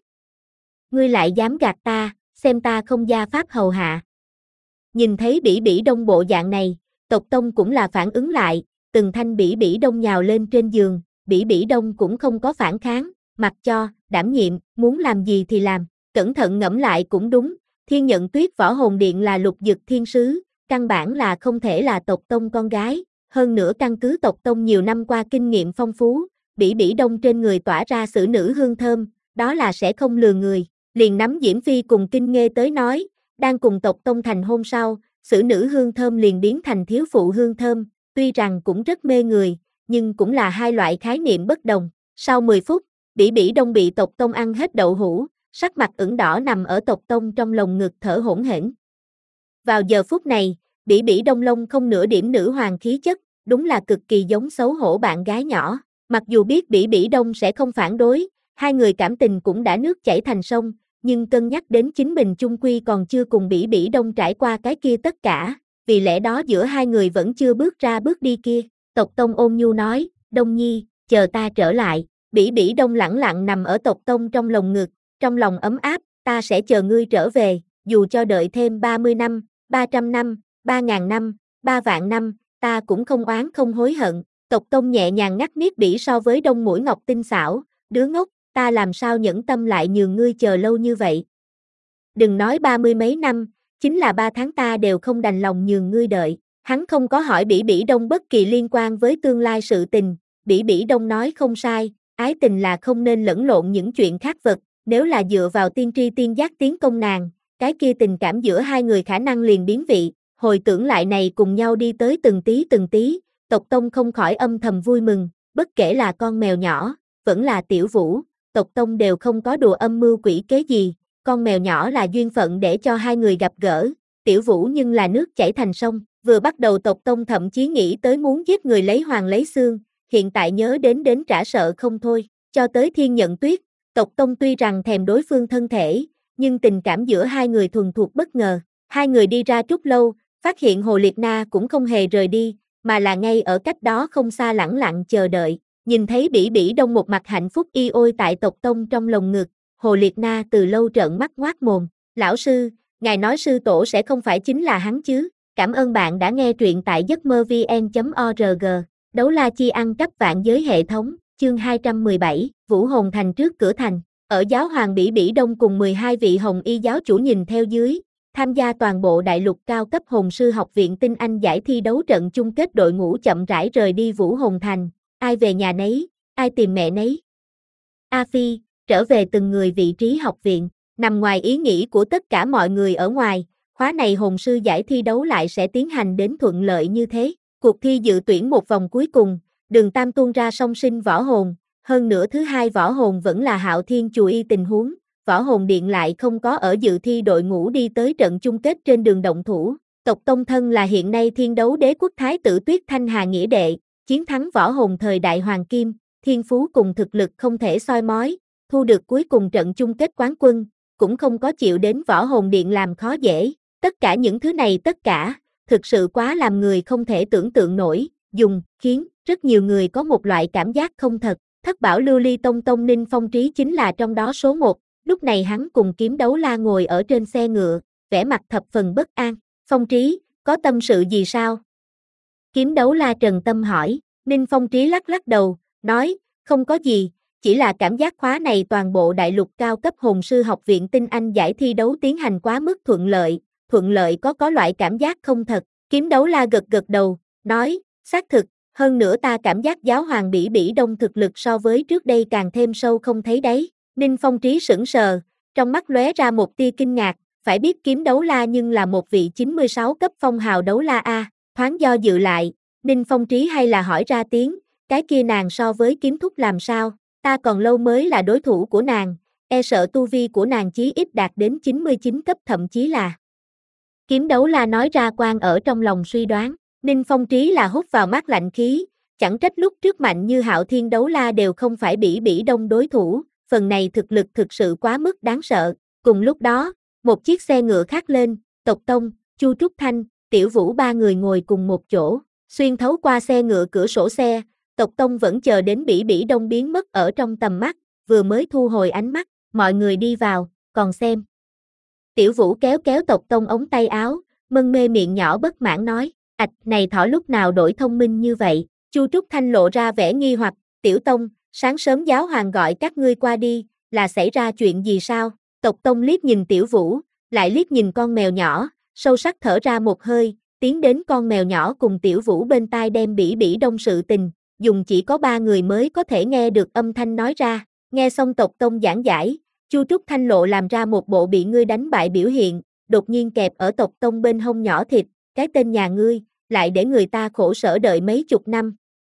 Ngươi lại dám gạt ta, xem ta không gia pháp hầu hạ. Nhìn thấy Bỉ Bỉ Đông bộ dạng này, tộc tông cũng là phản ứng lại, từng thanh Bỉ Bỉ Đông nhào lên trên giường, Bỉ Bỉ Đông cũng không có phản kháng, mặc cho, đảm nhiệm, muốn làm gì thì làm, cẩn thận ngẫm lại cũng đúng, Thiên Nhận Tuyết Võ Hồn Điện là lục dực thiên sứ, căn bản là không thể là tộc tông con gái, hơn nữa căn cứ tộc tông nhiều năm qua kinh nghiệm phong phú, Bỉ Bỉ Đông trên người tỏa ra xử nữ hương thơm, đó là sẽ không lừa người, liền nắm Diễm Phi cùng Kinh Nghê tới nói, đang cùng tộc tông thành hôn sau, xử nữ hương thơm liền biến thành thiếu phụ hương thơm, tuy rằng cũng rất mê người, nhưng cũng là hai loại khái niệm bất đồng. Sau mười phút, Bỉ Bỉ Đông bị tộc tông ăn hết đậu hũ, sắc mặt ửng đỏ nằm ở tộc tông trong lồng ngực thở hổn hển. Vào giờ phút này, Bỉ Bỉ Đông lông không nửa điểm nữ hoàng khí chất, đúng là cực kỳ giống xấu hổ bạn gái nhỏ. Mặc dù biết Bỉ Bỉ Đông sẽ không phản đối, hai người cảm tình cũng đã nước chảy thành sông, nhưng cân nhắc đến chính mình chung quy còn chưa cùng Bỉ Bỉ Đông trải qua cái kia tất cả, vì lẽ đó giữa hai người vẫn chưa bước ra bước đi kia. Tộc tông ôn nhu nói, Đông Nhi, chờ ta trở lại. Bỉ Bỉ Đông lẳng lặng nằm ở tộc tông trong lồng ngực, trong lòng ấm áp, ta sẽ chờ ngươi trở về, dù cho đợi thêm ba mươi năm, ba trăm năm, ba ngàn năm, ba vạn năm, ta cũng không oán không hối hận. Tộc tông nhẹ nhàng ngắt miết Bỉ so với đông mũi ngọc tinh xảo, đứa ngốc, ta làm sao nhẫn tâm lại nhường ngươi chờ lâu như vậy. Đừng nói ba mươi mấy năm, chính là ba tháng ta đều không đành lòng nhường ngươi đợi. Hắn không có hỏi Bỉ Bỉ Đông bất kỳ liên quan với tương lai sự tình, Bỉ Bỉ Đông nói không sai, ái tình là không nên lẫn lộn những chuyện khác vật, nếu là dựa vào tiên tri tiên giác tiến công nàng, cái kia tình cảm giữa hai người khả năng liền biến vị, hồi tưởng lại này cùng nhau đi tới từng tí từng tí, tộc tông không khỏi âm thầm vui mừng, bất kể là con mèo nhỏ, vẫn là Tiểu Vũ, tộc tông đều không có đùa âm mưu quỷ kế gì, con mèo nhỏ là duyên phận để cho hai người gặp gỡ, Tiểu Vũ nhưng là nước chảy thành sông, vừa bắt đầu tộc tông thậm chí nghĩ tới muốn giết người lấy hoàng lấy xương, hiện tại nhớ đến đến trả sợ không thôi, cho tới Thiên Nhận Tuyết, tộc tông tuy rằng thèm đối phương thân thể, nhưng tình cảm giữa hai người thuần thuộc bất ngờ, hai người đi ra Trúc Lâu, phát hiện Hồ Liệt Na cũng không hề rời đi, mà là ngay ở cách đó không xa lẳng lặng chờ đợi, nhìn thấy Bỉ Bỉ Đông một mặt hạnh phúc y ôi tại tộc tông trong lồng ngực, Hồ Liệt Na từ lâu trợn mắt ngoác mồm, lão sư, ngài nói sư tổ sẽ không phải chính là hắn chứ, cảm ơn bạn đã nghe truyện tại giấc mơ vn chấm org, đấu la chi ăn cắp vạn giới hệ thống, chương hai trăm mười bảy, Vũ Hồn Thành trước cửa thành, ở giáo hoàng Bỉ Bỉ Đông cùng mười hai vị hồng y giáo chủ nhìn theo dưới, tham gia toàn bộ đại lục cao cấp hồn sư học viện tinh anh giải thi đấu trận chung kết đội ngũ chậm rãi rời đi Vũ Hồn Thành, ai về nhà nấy, ai tìm mẹ nấy. A Phi, trở về từng người vị trí học viện, nằm ngoài ý nghĩ của tất cả mọi người ở ngoài, khóa này hồn sư giải thi đấu lại sẽ tiến hành đến thuận lợi như thế. Cuộc thi dự tuyển một vòng cuối cùng, Đường Tam tuôn ra song sinh võ hồn, hơn nữa thứ hai võ hồn vẫn là Hạo Thiên Chù Y tình huống, Võ Hồn Điện lại không có ở dự thi đội ngũ đi tới trận chung kết trên đường động thủ. Tộc Tông Thân là hiện nay thiên đấu đế quốc thái tử Tuyết Thanh Hà nghĩa đệ, chiến thắng võ hồn thời đại Hoàng Kim, thiên phú cùng thực lực không thể soi mói, thu được cuối cùng trận chung kết quán quân, cũng không có chịu đến Võ Hồn Điện làm khó dễ. Tất cả những thứ này tất cả, thực sự quá làm người không thể tưởng tượng nổi, dùng, khiến rất nhiều người có một loại cảm giác không thật. Thất bảo lưu ly tông tông Ninh Phong Trí chính là trong đó số một, lúc này hắn cùng Kiếm Đấu La ngồi ở trên xe ngựa, vẻ mặt thập phần bất an. Phong Trí, có tâm sự gì sao? Kiếm Đấu La trần tâm hỏi. Ninh Phong Trí lắc lắc đầu, nói, không có gì, chỉ là cảm giác khóa này toàn bộ đại lục cao cấp hồn sư học viện tinh anh giải thi đấu tiến hành quá mức thuận lợi, thuận lợi có có loại cảm giác không thật. Kiếm Đấu La gật gật đầu, nói, xác thực, hơn nữa ta cảm giác giáo hoàng Bỉ Bỉ Đông thực lực so với trước đây càng thêm sâu không thấy đáy. Ninh Phong Trí sững sờ, trong mắt lóe ra một tia kinh ngạc, phải biết Kiếm Đấu La nhưng là một vị chín mươi sáu cấp phong hào đấu la A, thoáng do dự lại, Ninh Phong Trí hay là hỏi ra tiếng, cái kia nàng so với Kiếm Thúc làm sao, ta còn lâu mới là đối thủ của nàng, e sợ tu vi của nàng chí ít đạt đến chín mươi chín cấp thậm chí là. Kiếm Đấu La nói ra quan ở trong lòng suy đoán, Ninh Phong Trí là hút vào mắt lạnh khí, Chẳng trách lúc trước mạnh như Hạo Thiên Đấu La đều không phải Bỉ Bỉ Đông đối thủ, phần này thực lực thực sự quá mức đáng sợ. Cùng lúc đó, một chiếc xe ngựa khác lên, Tộc Tông, Chu Trúc Thanh, Tiểu Vũ ba người ngồi cùng một chỗ, xuyên thấu qua xe ngựa cửa sổ xe, Tộc Tông vẫn chờ đến Bỉ Bỉ Đông biến mất ở trong tầm mắt, vừa mới thu hồi ánh mắt, mọi người đi vào, còn xem. Tiểu Vũ kéo kéo Tộc Tông ống tay áo, mân mê miệng nhỏ bất mãn nói, ạch, này thỏ lúc nào đổi thông minh như vậy. Chu Trúc Thanh lộ ra vẻ nghi hoặc, Tiểu Tông, sáng sớm giáo hoàng gọi các ngươi qua đi, là xảy ra chuyện gì sao? Tộc Tông liếc nhìn Tiểu Vũ, lại liếc nhìn con mèo nhỏ, sâu sắc thở ra một hơi, tiến đến con mèo nhỏ cùng Tiểu Vũ bên tai đem Bỉ Bỉ Đông sự tình, dùng chỉ có ba người mới có thể nghe được âm thanh nói ra. Nghe xong Tộc Tông giảng giải, Chu Trúc Thanh lộ làm ra một bộ bị ngươi đánh bại biểu hiện, đột nhiên kẹp ở Tộc Tông bên hông nhỏ thịt, cái tên nhà ngươi, lại để người ta khổ sở đợi mấy chục năm.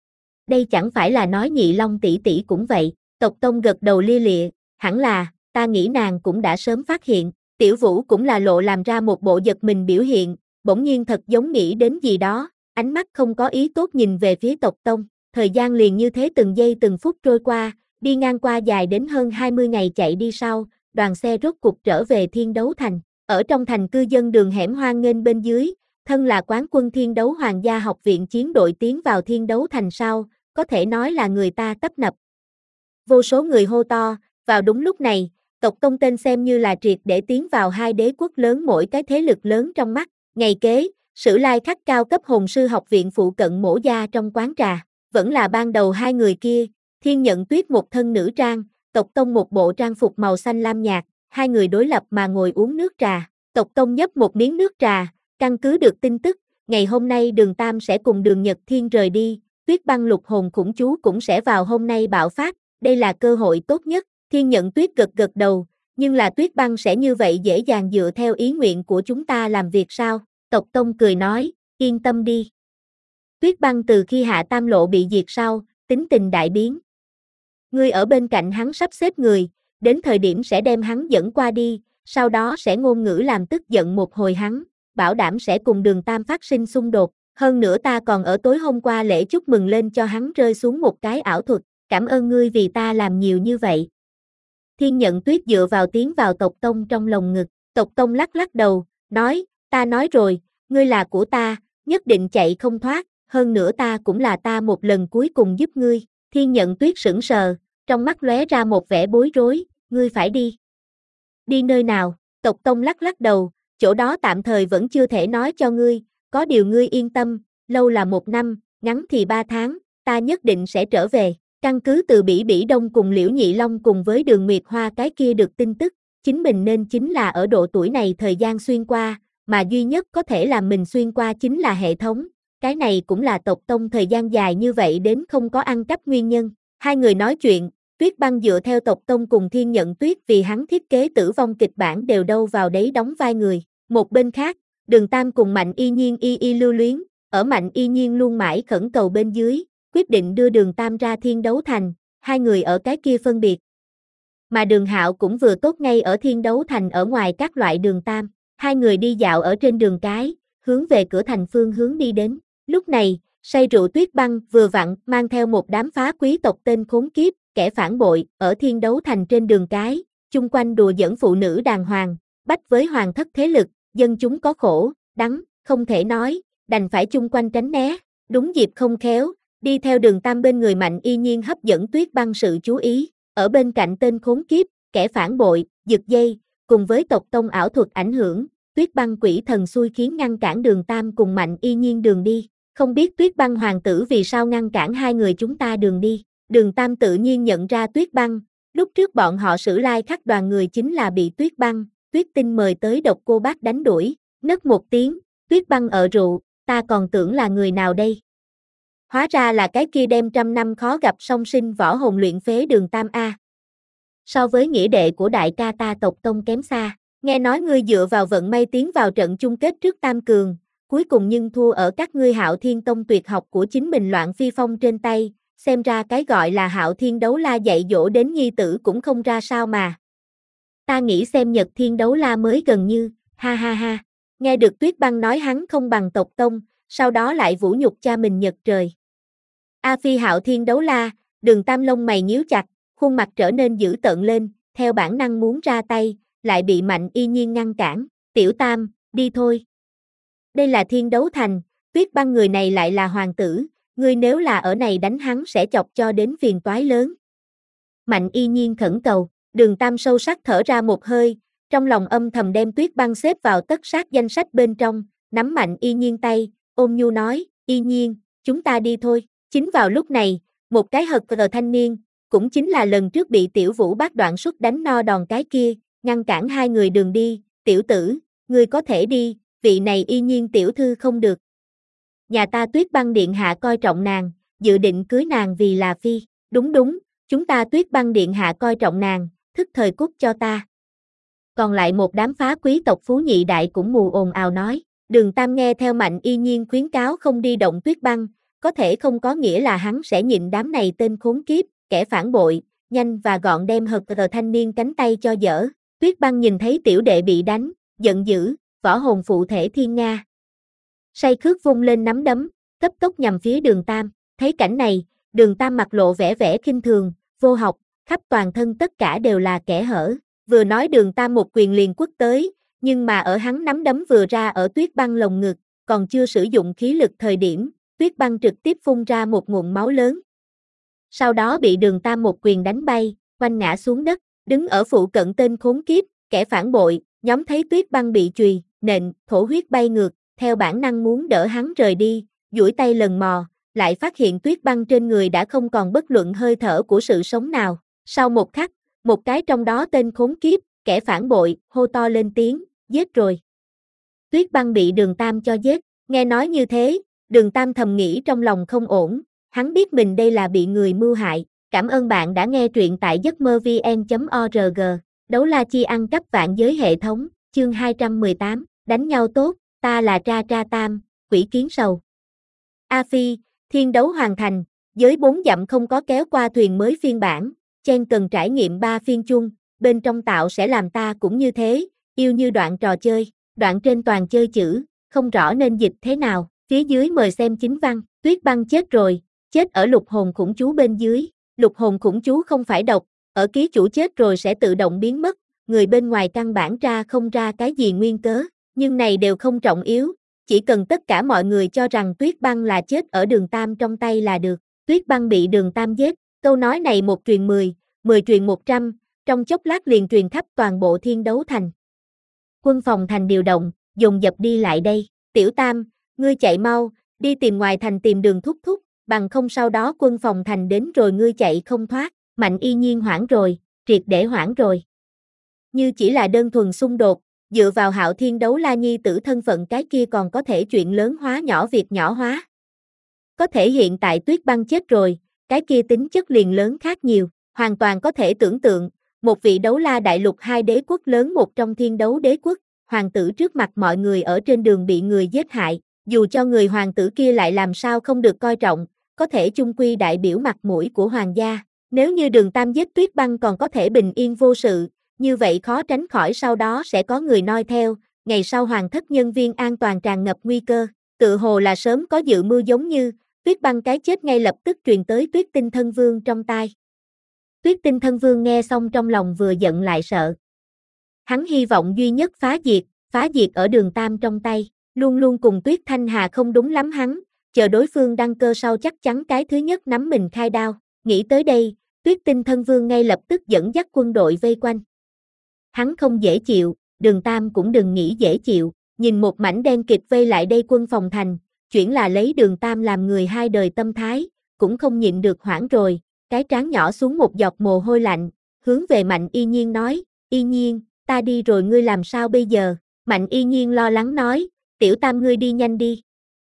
Đây chẳng phải là nói Nhị Long tỷ tỷ cũng vậy. Tộc Tông gật đầu lia lịa, hẳn là, ta nghĩ nàng cũng đã sớm phát hiện. Tiểu Vũ cũng là lộ làm ra một bộ giật mình biểu hiện, bỗng nhiên thật giống nghĩ đến gì đó, ánh mắt không có ý tốt nhìn về phía Tộc Tông. Thời gian liền như thế từng giây từng phút trôi qua, đi ngang qua dài đến hơn hai mươi ngày chạy đi sau, đoàn xe rốt cục trở về Thiên Đấu Thành. Ở trong thành cư dân đường hẻm hoan nghênh bên dưới, thân là quán quân Thiên Đấu Hoàng gia học viện chiến đội tiến vào Thiên Đấu Thành sau, có thể nói là người ta tấp nập. Vô số người hô to, vào đúng lúc này, Tộc Tông tên xem như là triệt để tiến vào hai đế quốc lớn mỗi cái thế lực lớn trong mắt. Ngày kế, Sử Lai Khắc cao cấp hồn sư học viện phụ cận Mỗ gia trong quán trà, vẫn là ban đầu hai người kia, Thiên Nhận Tuyết một thân nữ trang, Tộc Tông một bộ trang phục màu xanh lam nhạt, hai người đối lập mà ngồi uống nước trà. Tộc Tông nhấp một miếng nước trà, căn cứ được tin tức, ngày hôm nay Đường Tam sẽ cùng Đường Nhật Thiên rời đi, Tuyết Băng lục hồn khủng chú cũng sẽ vào hôm nay bạo phát, đây là cơ hội tốt nhất. Thiên Nhận Tuyết gật gật đầu, nhưng là Tuyết Băng sẽ như vậy dễ dàng dựa theo ý nguyện của chúng ta làm việc sao? Tộc Tông cười nói, yên tâm đi. Tuyết Băng từ khi Hạ Tam Lộ bị diệt sau, tính tình đại biến. Ngươi ở bên cạnh hắn sắp xếp người, đến thời điểm sẽ đem hắn dẫn qua đi, sau đó sẽ ngôn ngữ làm tức giận một hồi hắn, bảo đảm sẽ cùng Đường Tam phát sinh xung đột. Hơn nữa ta còn ở tối hôm qua lễ chúc mừng lên cho hắn rơi xuống một cái ảo thuật, cảm ơn ngươi vì ta làm nhiều như vậy. Thiên Nhận Tuyết dựa vào tiến vào Tộc Tông trong lồng ngực, Tộc Tông lắc lắc đầu, nói, ta nói rồi, ngươi là của ta, nhất định chạy không thoát, hơn nữa ta cũng là ta một lần cuối cùng giúp ngươi. Thiên Nhận Tuyết sững sờ, trong mắt lóe ra một vẻ bối rối, ngươi phải đi. Đi nơi nào? Tộc Tông lắc lắc đầu, chỗ đó tạm thời vẫn chưa thể nói cho ngươi, có điều ngươi yên tâm, lâu là một năm, ngắn thì ba tháng, ta nhất định sẽ trở về. Căn cứ từ Bỉ Bỉ Đông cùng Liễu Nhị Long cùng với Đường Nguyệt Hoa cái kia được tin tức, chính mình nên chính là ở độ tuổi này thời gian xuyên qua, mà duy nhất có thể làm mình xuyên qua chính là hệ thống, cái này cũng là Tộc Tông thời gian dài như vậy đến không có ăn cắp nguyên nhân. Hai người nói chuyện, Tuyết Băng dựa theo Tộc Tông cùng Thiên Nhận Tuyết vì hắn thiết kế tử vong kịch bản đều đâu vào đấy đóng vai người. Một bên khác, Đường Tam cùng Mạnh Y Nhiên y y lưu luyến, ở Mạnh Y Nhiên luôn mãi khẩn cầu bên dưới, quyết định đưa Đường Tam ra Thiên Đấu Thành, hai người ở cái kia phân biệt. Mà Đường Hạo cũng vừa tốt ngay ở Thiên Đấu Thành ở ngoài các loại Đường Tam, hai người đi dạo ở trên đường cái, hướng về cửa thành phương hướng đi đến. Lúc này, say rượu Tuyết Băng vừa vặn mang theo một đám phá quý tộc tên khốn kiếp, kẻ phản bội, ở Thiên Đấu Thành trên đường cái, chung quanh đùa giỡn phụ nữ đàng hoàng, bách với hoàng thất thế lực, dân chúng có khổ, đắng, không thể nói, đành phải chung quanh tránh né. Đúng dịp không khéo, đi theo Đường Tam bên người Mạnh Y Nhiên hấp dẫn Tuyết Băng sự chú ý, ở bên cạnh tên khốn kiếp, kẻ phản bội, giật dây, cùng với Tộc Tông ảo thuật ảnh hưởng, Tuyết Băng quỷ thần xui khiến ngăn cản Đường Tam cùng Mạnh Y Nhiên đường đi. Không biết Tuyết Băng hoàng tử vì sao ngăn cản hai người chúng ta đường đi. Đường Tam tự nhiên nhận ra Tuyết Băng, lúc trước bọn họ Sử Lai Khắc đoàn người chính là bị Tuyết Băng, Tuyết Tinh mời tới Độc Cô Bác đánh đuổi, nấc một tiếng, Tuyết Băng ở rượu, ta còn tưởng là người nào đây. Hóa ra là cái kia đem trăm năm khó gặp song sinh võ hồn luyện phế Đường Tam A. So với nghĩa đệ của đại ca ta Tộc Tông kém xa, nghe nói ngươi dựa vào vận may tiến vào trận chung kết trước Tam Cường, cuối cùng nhưng thua ở các ngươi Hạo Thiên Tông tuyệt học của chính mình Loạn Phi Phong trên tay, xem ra cái gọi là Hạo Thiên Đấu La dạy dỗ đến nhi tử cũng không ra sao mà. Ta nghĩ xem Nhật Thiên Đấu La mới gần như, ha ha ha. Nghe được Tuyết Băng nói hắn không bằng Tộc Tông, sau đó lại vũ nhục cha mình Nhật Trời. A Phi Hạo Thiên đấu la, Đường Tam lông mày nhíu chặt, khuôn mặt trở nên dữ tợn lên, theo bản năng muốn ra tay, lại bị Mạnh Y Nhiên ngăn cản. Tiểu Tam, đi thôi. Đây là Thiên Đấu Thành, Tuyết Băng người này lại là hoàng tử, ngươi nếu là ở này đánh hắn sẽ chọc cho đến phiền toái lớn. Mạnh Y Nhiên khẩn cầu, Đường Tam sâu sắc thở ra một hơi, trong lòng âm thầm đem Tuyết Băng xếp vào tất sát danh sách bên trong, nắm Mạnh Y Nhiên tay, ôm nhu nói, Y Nhiên, chúng ta đi thôi. Chính vào lúc này, một cái hật cờ thanh niên, cũng chính là lần trước bị Tiểu Vũ bác đoạn xuất đánh no đòn cái kia, ngăn cản hai người đường đi, tiểu tử, ngươi có thể đi, vị này Y Nhiên tiểu thư không được. Nhà ta Tuyết Băng điện hạ coi trọng nàng, dự định cưới nàng vì là phi, đúng đúng, chúng ta Tuyết Băng điện hạ coi trọng nàng, thức thời cút cho ta. Còn lại một đám phá quý tộc phú nhị đại cũng mù ồn ào nói, Đường Tam nghe theo Mạnh Y Nhiên khuyến cáo không đi động Tuyết Băng, có thể không có nghĩa là hắn sẽ nhịn đám này tên khốn kiếp, kẻ phản bội, nhanh và gọn đem hật cờ thanh niên cánh tay cho dở. Tuyết Băng nhìn thấy tiểu đệ bị đánh, giận dữ, võ hồn phụ thể thiên nga. Say khước vung lên nắm đấm, cấp tốc nhằm phía Đường Tam, thấy cảnh này, Đường Tam mặt lộ vẻ vẻ khinh thường, vô học, khắp toàn thân tất cả đều là kẻ hở, vừa nói Đường Tam một quyền liền quất tới, nhưng mà ở hắn nắm đấm vừa ra ở Tuyết Băng lồng ngực, còn chưa sử dụng khí lực thời điểm, Tuyết Băng trực tiếp phun ra một nguồn máu lớn. Sau đó bị Đường Tam một quyền đánh bay, quanh ngã xuống đất, đứng ở phụ cận tên khốn kiếp, kẻ phản bội, nhóm thấy Tuyết Băng bị chùy, nện, thổ huyết bay ngược, theo bản năng muốn đỡ hắn rời đi, duỗi tay lần mò, lại phát hiện Tuyết Băng trên người đã không còn bất luận hơi thở của sự sống nào. Sau một khắc, một cái trong đó tên khốn kiếp, kẻ phản bội, hô to lên tiếng, giết rồi. Tuyết Băng bị Đường Tam cho giết, nghe nói như thế, Đường Tam thầm nghĩ trong lòng không ổn, hắn biết mình đây là bị người mưu hại. Cảm ơn bạn đã nghe truyện tại giấc mơ vn chấm org, đấu la chi ăn cắp vạn giới hệ thống, chương hai trăm mười tám, đánh nhau tốt, ta là Tra Tra Tam, quỷ kiến sầu. A Phi, thiên đấu hoàn thành, giới bốn dặm không có kéo qua thuyền mới phiên bản, Chen cần trải nghiệm ba phiên chung, bên trong tạo sẽ làm ta cũng như thế, yêu như đoạn trò chơi, đoạn trên toàn chơi chữ, không rõ nên dịch thế nào, phía dưới mời xem chính văn, Tuyết Băng chết rồi, chết ở lục hồn khủng chú bên dưới, lục hồn khủng chú không phải độc, ở ký chủ chết rồi sẽ tự động biến mất, người bên ngoài căn bản ra không ra cái gì nguyên cớ, nhưng này đều không trọng yếu, chỉ cần tất cả mọi người cho rằng Tuyết Băng là chết ở Đường Tam trong tay là được, Tuyết Băng bị Đường Tam giết, câu nói này một truyền mười, mười truyền một trăm, trong chốc lát liền truyền khắp toàn bộ Thiên Đấu Thành. Quân phòng thành điều động, dồn dập đi lại đây, Tiểu Tam, ngươi chạy mau, đi tìm ngoài thành tìm Đường Thúc Thúc, bằng không sau đó quân phòng thành đến rồi ngươi chạy không thoát, Mạnh Y Nhiên hoảng rồi, triệt để hoảng rồi. Như chỉ là đơn thuần xung đột, dựa vào Hạo Thiên đấu la nhi tử thân phận cái kia còn có thể chuyện lớn hóa nhỏ việc nhỏ hóa. Có thể hiện tại Tuyết Băng chết rồi, cái kia tính chất liền lớn khác nhiều, hoàn toàn có thể tưởng tượng, một vị đấu la đại lục hai đế quốc lớn một trong thiên đấu đế quốc, hoàng tử trước mặt mọi người ở trên đường bị người giết hại, dù cho người hoàng tử kia lại làm sao không được coi trọng, có thể chung quy đại biểu mặt mũi của hoàng gia, nếu như Đường Tam giết Tuyết Băng còn có thể bình yên vô sự, như vậy khó tránh khỏi sau đó sẽ có người noi theo, ngày sau hoàng thất nhân viên an toàn tràn ngập nguy cơ, tự hồ là sớm có dự mưu giống như, Tuyết Băng cái chết ngay lập tức truyền tới Tuyết Tinh Thân Vương trong tai. Tuyết Tinh Thân Vương nghe xong trong lòng vừa giận lại sợ. Hắn hy vọng duy nhất phá diệt, phá diệt ở Đường Tam trong tay, luôn luôn cùng Tuyết Thanh Hà không đúng lắm hắn, chờ đối phương đăng cơ sau chắc chắn cái thứ nhất nắm mình khai đao, nghĩ tới đây, Tuyết Tinh Thân Vương ngay lập tức dẫn dắt quân đội vây quanh. Hắn không dễ chịu, Đường Tam cũng đừng nghĩ dễ chịu, nhìn một mảnh đen kịt vây lại đây quân phòng thành, chuyển là lấy Đường Tam làm người hai đời tâm thái, cũng không nhịn được hoảng rồi, cái trán nhỏ xuống một giọt mồ hôi lạnh, hướng về Mạnh Y Nhiên nói, Y Nhiên, ta đi rồi ngươi làm sao bây giờ, Mạnh Y Nhiên lo lắng nói, Tiểu Tam ngươi đi nhanh đi.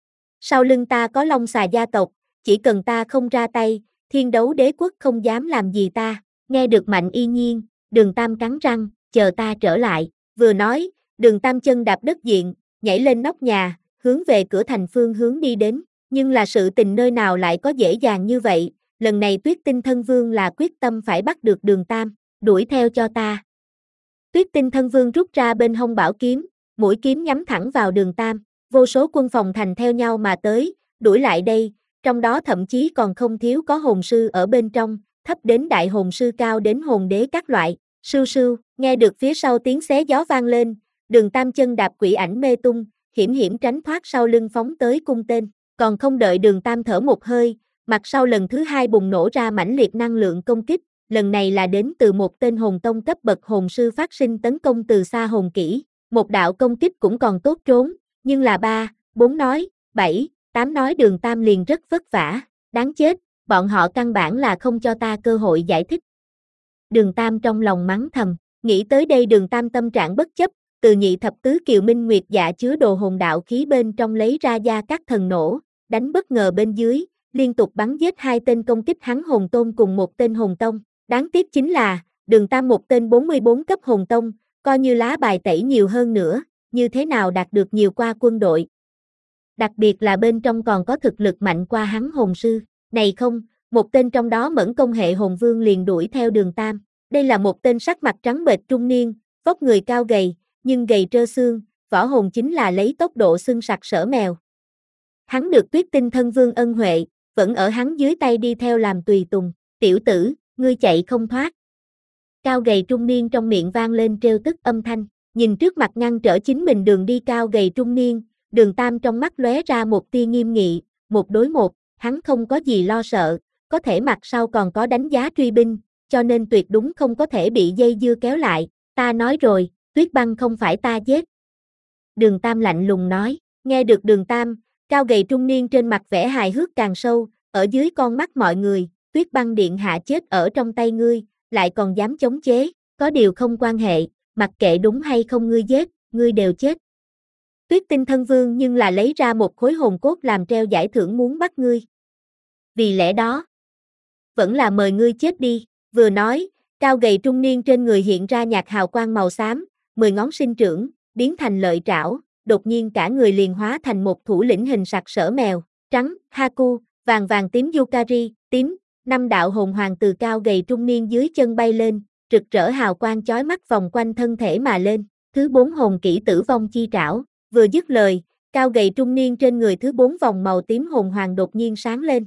Sau lưng ta có Long Xà gia tộc, chỉ cần ta không ra tay, thiên đấu đế quốc không dám làm gì ta, nghe được Mạnh Y Nhiên, Đường Tam cắn răng, chờ ta trở lại, vừa nói, Đường Tam chân đạp đất diện, nhảy lên nóc nhà, hướng về cửa thành phương hướng đi đến, nhưng là sự tình nơi nào lại có dễ dàng như vậy, lần này Tuyết Tinh Thân Vương là quyết tâm phải bắt được Đường Tam, đuổi theo cho ta. Tuyết Tinh Thân Vương rút ra bên hông bảo kiếm, mũi kiếm nhắm thẳng vào Đường Tam, vô số quân phòng thành theo nhau mà tới, đuổi lại đây, trong đó thậm chí còn không thiếu có hồn sư ở bên trong, thấp đến đại hồn sư cao đến hồn đế các loại. Sưu sưu, nghe được phía sau tiếng xé gió vang lên, Đường Tam chân đạp quỷ ảnh mê tung, hiểm hiểm tránh thoát sau lưng phóng tới cung tên, còn không đợi Đường Tam thở một hơi, mặt sau lần thứ hai bùng nổ ra mãnh liệt năng lượng công kích, lần này là đến từ một tên hồn tông cấp bậc hồn sư phát sinh tấn công từ xa hồn kỹ, một đạo công kích cũng còn tốt trốn, nhưng là ba, bốn nói, bảy, tám nói Đường Tam liền rất vất vả, đáng chết, bọn họ căn bản là không cho ta cơ hội giải thích. Đường Tam trong lòng mắng thầm, nghĩ tới đây Đường Tam tâm trạng bất chấp, từ nhị thập tứ kiều minh nguyệt dạ chứa đồ hồn đạo khí bên trong lấy ra gia các thần nổ, đánh bất ngờ bên dưới, liên tục bắn giết hai tên công kích hắn hồn tôn cùng một tên hồn tông. Đáng tiếc chính là, Đường Tam một tên bốn mươi bốn cấp hồn tông, coi như lá bài tẩy nhiều hơn nữa, như thế nào đạt được nhiều qua quân đội. Đặc biệt là bên trong còn có thực lực mạnh qua hắn hồn sư, này không, một tên trong đó mẫn công hệ hồn vương liền đuổi theo Đường Tam. Đây là một tên sắc mặt trắng bệch trung niên, vóc người cao gầy, nhưng gầy trơ xương, võ hồn chính là lấy tốc độ xương sặc sở mèo. Hắn được Tuyết Tinh thân vương ân huệ, vẫn ở hắn dưới tay đi theo làm tùy tùng, tiểu tử, ngươi chạy không thoát. Cao gầy trung niên trong miệng vang lên trêu tức âm thanh, nhìn trước mặt ngăn trở chính mình đường đi cao gầy trung niên, Đường Tam trong mắt lóe ra một tia nghiêm nghị, một đối một, hắn không có gì lo sợ, có thể mặt sau còn có đánh giá truy binh, cho nên tuyệt đúng không có thể bị dây dưa kéo lại, ta nói rồi, Tuyết Băng không phải ta giết. Đường Tam lạnh lùng nói, nghe được Đường Tam, cao gầy trung niên trên mặt vẻ hài hước càng sâu, ở dưới con mắt mọi người, Tuyết Băng điện hạ chết ở trong tay ngươi, lại còn dám chống chế, có điều không quan hệ, mặc kệ đúng hay không ngươi giết, ngươi đều chết. Tuyết Tinh thân vương nhưng là lấy ra một khối hồn cốt làm treo giải thưởng muốn bắt ngươi. Vì lẽ đó, vẫn là mời ngươi chết đi, vừa nói, cao gầy trung niên trên người hiện ra nhạt hào quang màu xám, mười ngón sinh trưởng, biến thành lợi trảo, đột nhiên cả người liền hóa thành một thủ lĩnh hình sặc sỡ mèo, trắng, Haku, vàng vàng tím Yukari, tím, năm đạo hồn hoàng từ cao gầy trung niên dưới chân bay lên, rực rỡ hào quang chói mắt vòng quanh thân thể mà lên, thứ bốn hồn kỹ tử vong chi trảo, vừa dứt lời, cao gầy trung niên trên người thứ bốn vòng màu tím hồn hoàng đột nhiên sáng lên.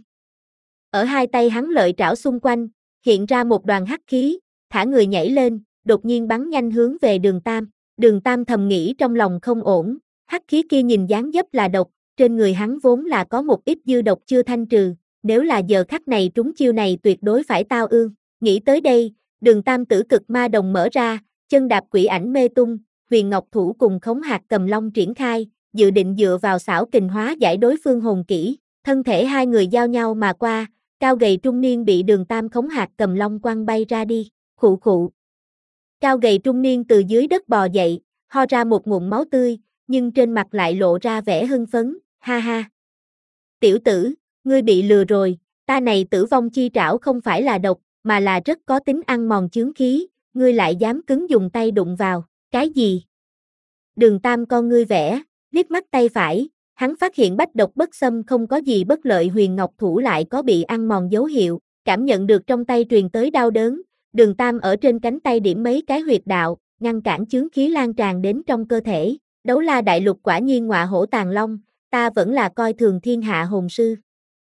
Ở hai tay hắn lợi trảo xung quanh, hiện ra một đoàn hắc khí, thả người nhảy lên, đột nhiên bắn nhanh hướng về Đường Tam. Đường Tam thầm nghĩ trong lòng không ổn, hắc khí kia nhìn dáng dấp là độc, trên người hắn vốn là có một ít dư độc chưa thanh trừ, nếu là giờ khắc này trúng chiêu này tuyệt đối phải tao ương. Nghĩ tới đây, Đường Tam tử cực ma đồng mở ra, chân đạp quỷ ảnh mê tung, huyền ngọc thủ cùng khống hạt cầm long triển khai, dự định dựa vào xảo kình hóa giải đối phương hồn kỹ, thân thể hai người giao nhau mà qua, cao gầy trung niên bị Đường Tam khống hạt cầm long quăng bay ra đi, khụ khụ. Cao gầy trung niên từ dưới đất bò dậy, ho ra một ngụm máu tươi, nhưng trên mặt lại lộ ra vẻ hưng phấn, ha ha. Tiểu tử, ngươi bị lừa rồi, ta này tử vong chi trảo không phải là độc, mà là rất có tính ăn mòn chướng khí, ngươi lại dám cứng dùng tay đụng vào, cái gì? Đường Tam con ngươi vẽ, liếc mắt tay phải, hắn phát hiện bách độc bất xâm không có gì bất lợi huyền ngọc thủ lại có bị ăn mòn dấu hiệu, cảm nhận được trong tay truyền tới đau đớn, Đường Tam ở trên cánh tay điểm mấy cái huyệt đạo, ngăn cản chướng khí lan tràn đến trong cơ thể, Đấu La đại lục quả nhiên ngọa hổ tàng long, ta vẫn là coi thường thiên hạ hồn sư.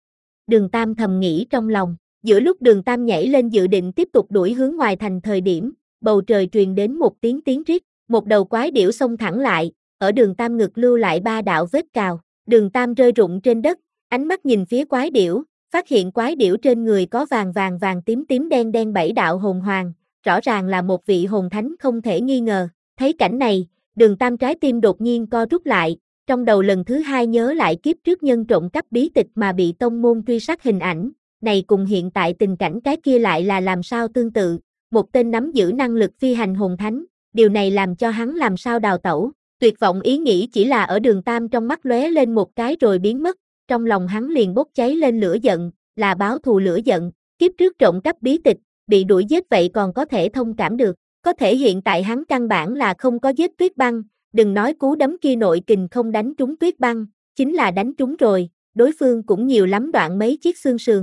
Đường Tam thầm nghĩ trong lòng, giữa lúc Đường Tam nhảy lên dự định tiếp tục đuổi hướng ngoài thành thời điểm, bầu trời truyền đến một tiếng tiếng rít, một đầu quái điểu xông thẳng lại, ở Đường Tam ngực lưu lại ba đạo vết cào, Đường Tam rơi rụng trên đất, ánh mắt nhìn phía quái điểu, phát hiện quái điểu trên người có vàng vàng vàng tím tím đen đen bảy đạo hồn hoàng, rõ ràng là một vị hồn thánh không thể nghi ngờ, thấy cảnh này, Đường Tam trái tim đột nhiên co rút lại, trong đầu lần thứ hai nhớ lại kiếp trước nhân trộm cắp bí tịch mà bị tông môn truy sát hình ảnh, này cùng hiện tại tình cảnh cái kia lại là làm sao tương tự, một tên nắm giữ năng lực phi hành hồn thánh, điều này làm cho hắn làm sao đào tẩu, tuyệt vọng ý nghĩ chỉ là ở Đường Tam trong mắt lóe lên một cái rồi biến mất, trong lòng hắn liền bốc cháy lên lửa giận, là báo thù lửa giận, kiếp trước trộm cắp bí tịch, bị đuổi giết vậy còn có thể thông cảm được, có thể hiện tại hắn căn bản là không có giết Tuyết Băng, đừng nói cú đấm kia nội kình không đánh trúng Tuyết Băng, chính là đánh trúng rồi, đối phương cũng nhiều lắm đoạn mấy chiếc xương sườn.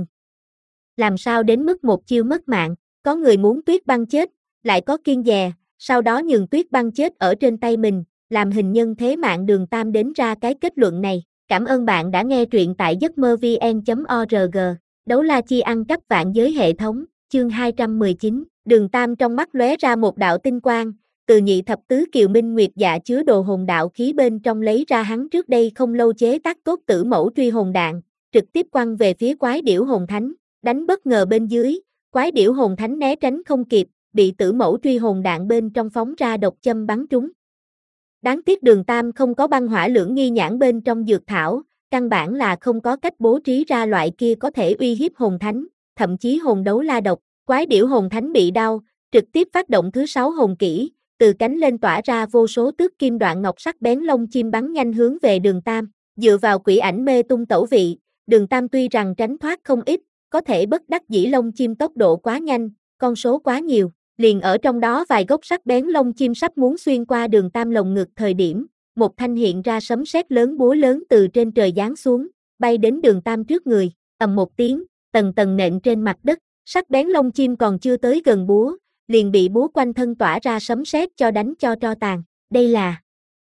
Làm sao đến mức một chiêu mất mạng, có người muốn Tuyết Băng chết, lại có kiêng dè, sau đó nhường Tuyết Băng chết ở trên tay mình, làm hình nhân thế mạng Đường Tam đến ra cái kết luận này, Cảm ơn bạn đã nghe truyện tại giấc mơ vê en chấm org. Đấu la chi ăn cắp vạn giới hệ thống, chương hai trăm mười chín. Đường Tam trong mắt lóe ra một đạo tinh quang, từ nhị thập tứ kiều minh nguyệt dạ chứa đồ hồn đạo khí bên trong lấy ra hắn trước đây không lâu chế tác tốt tử mẫu truy hồn đạn, trực tiếp quăng về phía quái điểu hồn thánh, đánh bất ngờ bên dưới, quái điểu hồn thánh né tránh không kịp, bị tử mẫu truy hồn đạn bên trong phóng ra độc châm bắn trúng. Đáng tiếc Đường Tam không có băng hỏa lưỡng nghi nhãn bên trong dược thảo, căn bản là không có cách bố trí ra loại kia có thể uy hiếp hồn thánh, thậm chí hồn đấu la độc, quái điểu hồn thánh bị đau, trực tiếp phát động thứ sáu hồn kỹ, từ cánh lên tỏa ra vô số tước kim đoạn ngọc sắc bén lông chim bắn nhanh hướng về Đường Tam, dựa vào quỷ ảnh mê tung tẩu vị, Đường Tam tuy rằng tránh thoát không ít, có thể bất đắc dĩ lông chim tốc độ quá nhanh, con số quá nhiều. Liền ở trong đó vài gốc sắc bén lông chim sắp muốn xuyên qua Đường Tam lồng ngực thời điểm, một thanh hiện ra sấm sét lớn búa lớn từ trên trời giáng xuống, bay đến Đường Tam trước người, ầm một tiếng, tầng tầng nện trên mặt đất, sắc bén lông chim còn chưa tới gần búa, liền bị búa quanh thân tỏa ra sấm sét cho đánh cho tro tàn. Đây là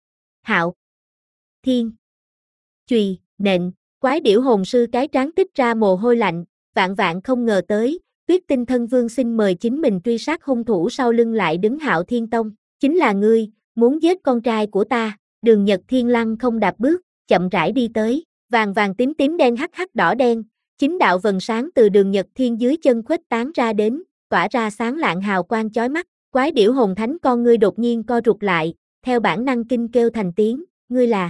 Hạo Thiên Chùy nện, quái điểu hồn sư cái trán tích ra mồ hôi lạnh, vạn vạn không ngờ tới. Tuyết Tinh Thân Vương xin mời chính mình truy sát hung thủ sau lưng lại đứng Hạo Thiên Tông, chính là ngươi, muốn giết con trai của ta. Đường Nhật Thiên lăng không đạp bước, chậm rãi đi tới, vàng vàng tím tím đen hắc hắc đỏ đen, chính đạo vầng sáng từ Đường Nhật Thiên dưới chân khuếch tán ra đến, tỏa ra sáng lạng hào quang chói mắt, quái điểu hồn thánh con ngươi đột nhiên co rụt lại, theo bản năng kinh kêu thành tiếng, ngươi là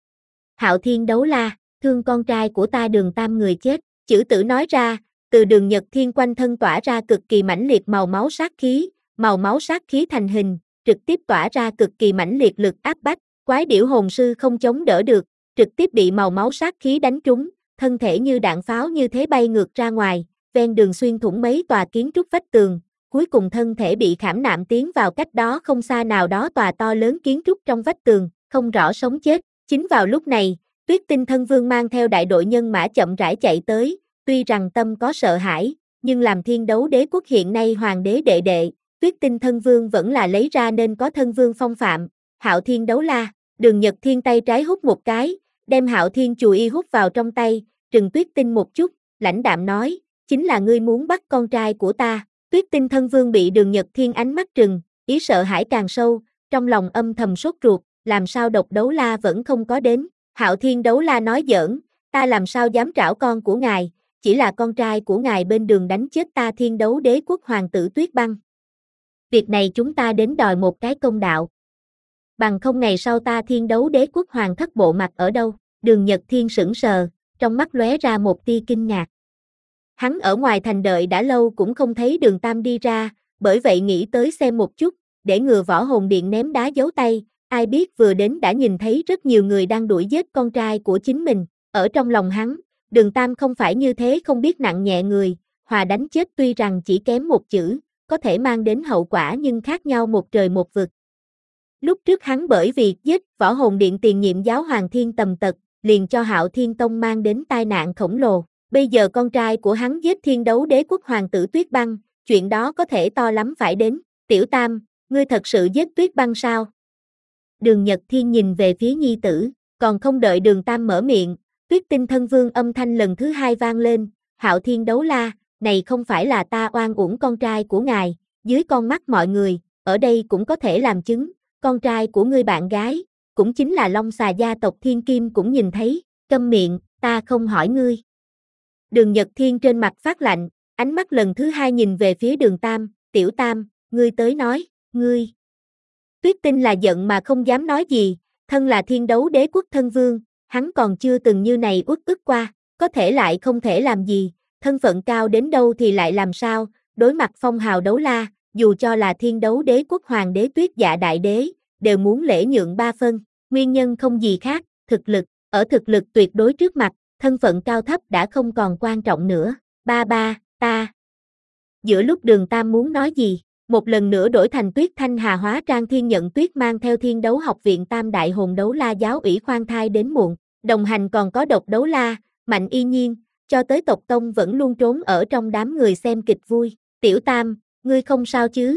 Hạo Thiên Đấu La, thương con trai của ta Đường Tam người chết, chữ tử nói ra. Từ Đường Nhật Thiên quanh thân tỏa ra cực kỳ mãnh liệt màu máu sát khí, màu máu sát khí thành hình, trực tiếp tỏa ra cực kỳ mãnh liệt lực áp bách, quái điểu hồn sư không chống đỡ được, trực tiếp bị màu máu sát khí đánh trúng, thân thể như đạn pháo như thế bay ngược ra ngoài, ven đường xuyên thủng mấy tòa kiến trúc vách tường, cuối cùng thân thể bị khảm nạm tiến vào cách đó không xa nào đó tòa to lớn kiến trúc trong vách tường, không rõ sống chết. Chính vào lúc này, Tuyết Tinh Thân Vương mang theo đại đội nhân mã chậm rãi chạy tới. Tuy rằng tâm có sợ hãi, nhưng làm Thiên Đấu Đế quốc hiện nay hoàng đế đệ đệ, Tuyết Tinh Thân Vương vẫn là lấy ra nên có thân vương phong phạm. Hạo Thiên Đấu La, Đường Nhật Thiên tay trái hút một cái, đem Hạo Thiên chùy y hút vào trong tay, trừng Tuyết Tinh một chút, lãnh đạm nói, chính là ngươi muốn bắt con trai của ta. Tuyết Tinh Thân Vương bị Đường Nhật Thiên ánh mắt trừng, ý sợ hãi càng sâu, trong lòng âm thầm sốt ruột, làm sao độc đấu la vẫn không có đến. Hạo Thiên Đấu La nói giỡn, ta làm sao dám trảo con của ngài, chỉ là con trai của ngài bên đường đánh chết ta Thiên Đấu Đế quốc hoàng tử Tuyết Băng. Việc này chúng ta đến đòi một cái công đạo. Bằng không ngày sau ta Thiên Đấu Đế quốc hoàng thất bộ mặt ở đâu? Đường Nhật Thiên sững sờ, trong mắt lóe ra một tia kinh ngạc. Hắn ở ngoài thành đợi đã lâu cũng không thấy Đường Tam đi ra, bởi vậy nghĩ tới xem một chút, để ngừa Võ Hồn Điện ném đá giấu tay, ai biết vừa đến đã nhìn thấy rất nhiều người đang đuổi giết con trai của chính mình, ở trong lòng hắn. Đường Tam không phải như thế không biết nặng nhẹ người, hòa đánh chết tuy rằng chỉ kém một chữ, có thể mang đến hậu quả nhưng khác nhau một trời một vực. Lúc trước hắn bởi vì giết Võ Hồn Điện tiền nhiệm giáo hoàng Thiên Tầm Tật, liền cho Hạo Thiên Tông mang đến tai nạn khổng lồ. Bây giờ con trai của hắn giết Thiên Đấu Đế quốc hoàng tử Tuyết Băng, chuyện đó có thể to lắm phải đến. Tiểu Tam, ngươi thật sự giết Tuyết Băng sao? Đường Nhật Thiên nhìn về phía nhi tử, còn không đợi Đường Tam mở miệng. Tuyết Tinh Thân Vương âm thanh lần thứ hai vang lên, Hạo Thiên Đấu La, này không phải là ta oan uổng con trai của ngài, dưới con mắt mọi người, ở đây cũng có thể làm chứng, con trai của ngươi bạn gái, cũng chính là Long Xà gia tộc Thiên Kim cũng nhìn thấy, câm miệng, ta không hỏi ngươi. Đường Nhật Thiên trên mặt phát lạnh, ánh mắt lần thứ hai nhìn về phía Đường Tam, Tiểu Tam, ngươi tới nói, ngươi. Tuyết Tinh là giận mà không dám nói gì, thân là Thiên Đấu Đế quốc thân vương. Hắn còn chưa từng như này uất ức qua, có thể lại không thể làm gì, thân phận cao đến đâu thì lại làm sao, đối mặt phong hào đấu la, dù cho là Thiên Đấu Đế quốc hoàng đế Tuyết Dạ đại đế, đều muốn lễ nhượng ba phân, nguyên nhân không gì khác, thực lực, ở thực lực tuyệt đối trước mặt, thân phận cao thấp đã không còn quan trọng nữa. Ba ba, ta. Giữa lúc Đường Tam muốn nói gì, một lần nữa đổi thành Tuyết Thanh Hà hóa trang Thiên Nhận Tuyết mang theo Thiên Đấu học viện Tam đại hồn đấu la giáo ủy khoan thai đến muộn. Đồng hành còn có độc đấu la, Mạnh Y Nhiên, cho tới tộc tông vẫn luôn trốn ở trong đám người xem kịch vui. Tiểu Tam, ngươi không sao chứ?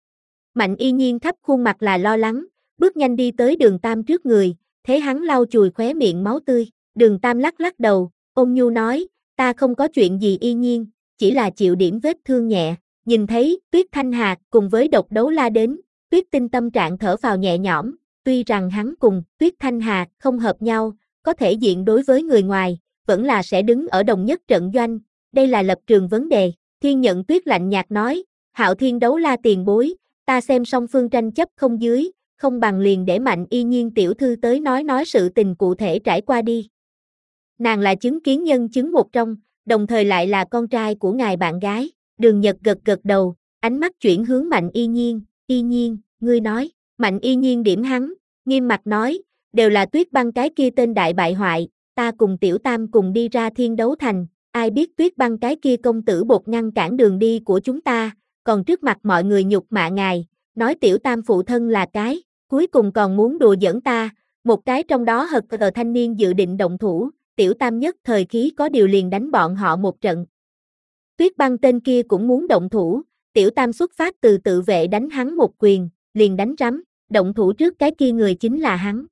Mạnh Y Nhiên khắp khuôn mặt là lo lắng, bước nhanh đi tới Đường Tam trước người, thế hắn lau chùi khóe miệng máu tươi. Đường Tam lắc lắc đầu, ôn nhu nói, ta không có chuyện gì Y Nhiên, chỉ là chịu điểm vết thương nhẹ. Nhìn thấy Tuyết Thanh Hà cùng với Độc Đấu La đến, Tuyết Tinh tâm trạng thở phào nhẹ nhõm, tuy rằng hắn cùng Tuyết Thanh Hà không hợp nhau, có thể diện đối với người ngoài, vẫn là sẽ đứng ở đồng nhất trận doanh, đây là lập trường vấn đề. Thiên Nhận Tuyết lạnh nhạt nói, Hạo Thiên Đấu La tiền bối, ta xem song phương tranh chấp không dưới, không bằng liền để Mạnh Y Nhiên tiểu thư tới nói nói sự tình cụ thể trải qua đi. Nàng là chứng kiến nhân chứng một trong, đồng thời lại là con trai của ngài bạn gái. Đường Nhật gật gật đầu, ánh mắt chuyển hướng Mạnh Y Nhiên, Y Nhiên, ngươi nói. Mạnh Y Nhiên điểm hắn, nghiêm mặt nói, đều là Tuyết Băng cái kia tên đại bại hoại, ta cùng Tiểu Tam cùng đi ra Thiên Đấu Thành, ai biết Tuyết Băng cái kia công tử bột ngăn cản đường đi của chúng ta, còn trước mặt mọi người nhục mạ ngài, nói Tiểu Tam phụ thân là cái, cuối cùng còn muốn đùa giỡn ta, một cái trong đó hật cờ thanh niên dự định động thủ, Tiểu Tam nhất thời khí có điều liền đánh bọn họ một trận. Tuyết Băng tên kia cũng muốn động thủ, Tiểu Tam xuất phát từ tự vệ đánh hắn một quyền, liền đánh rắm, động thủ trước cái kia người chính là hắn.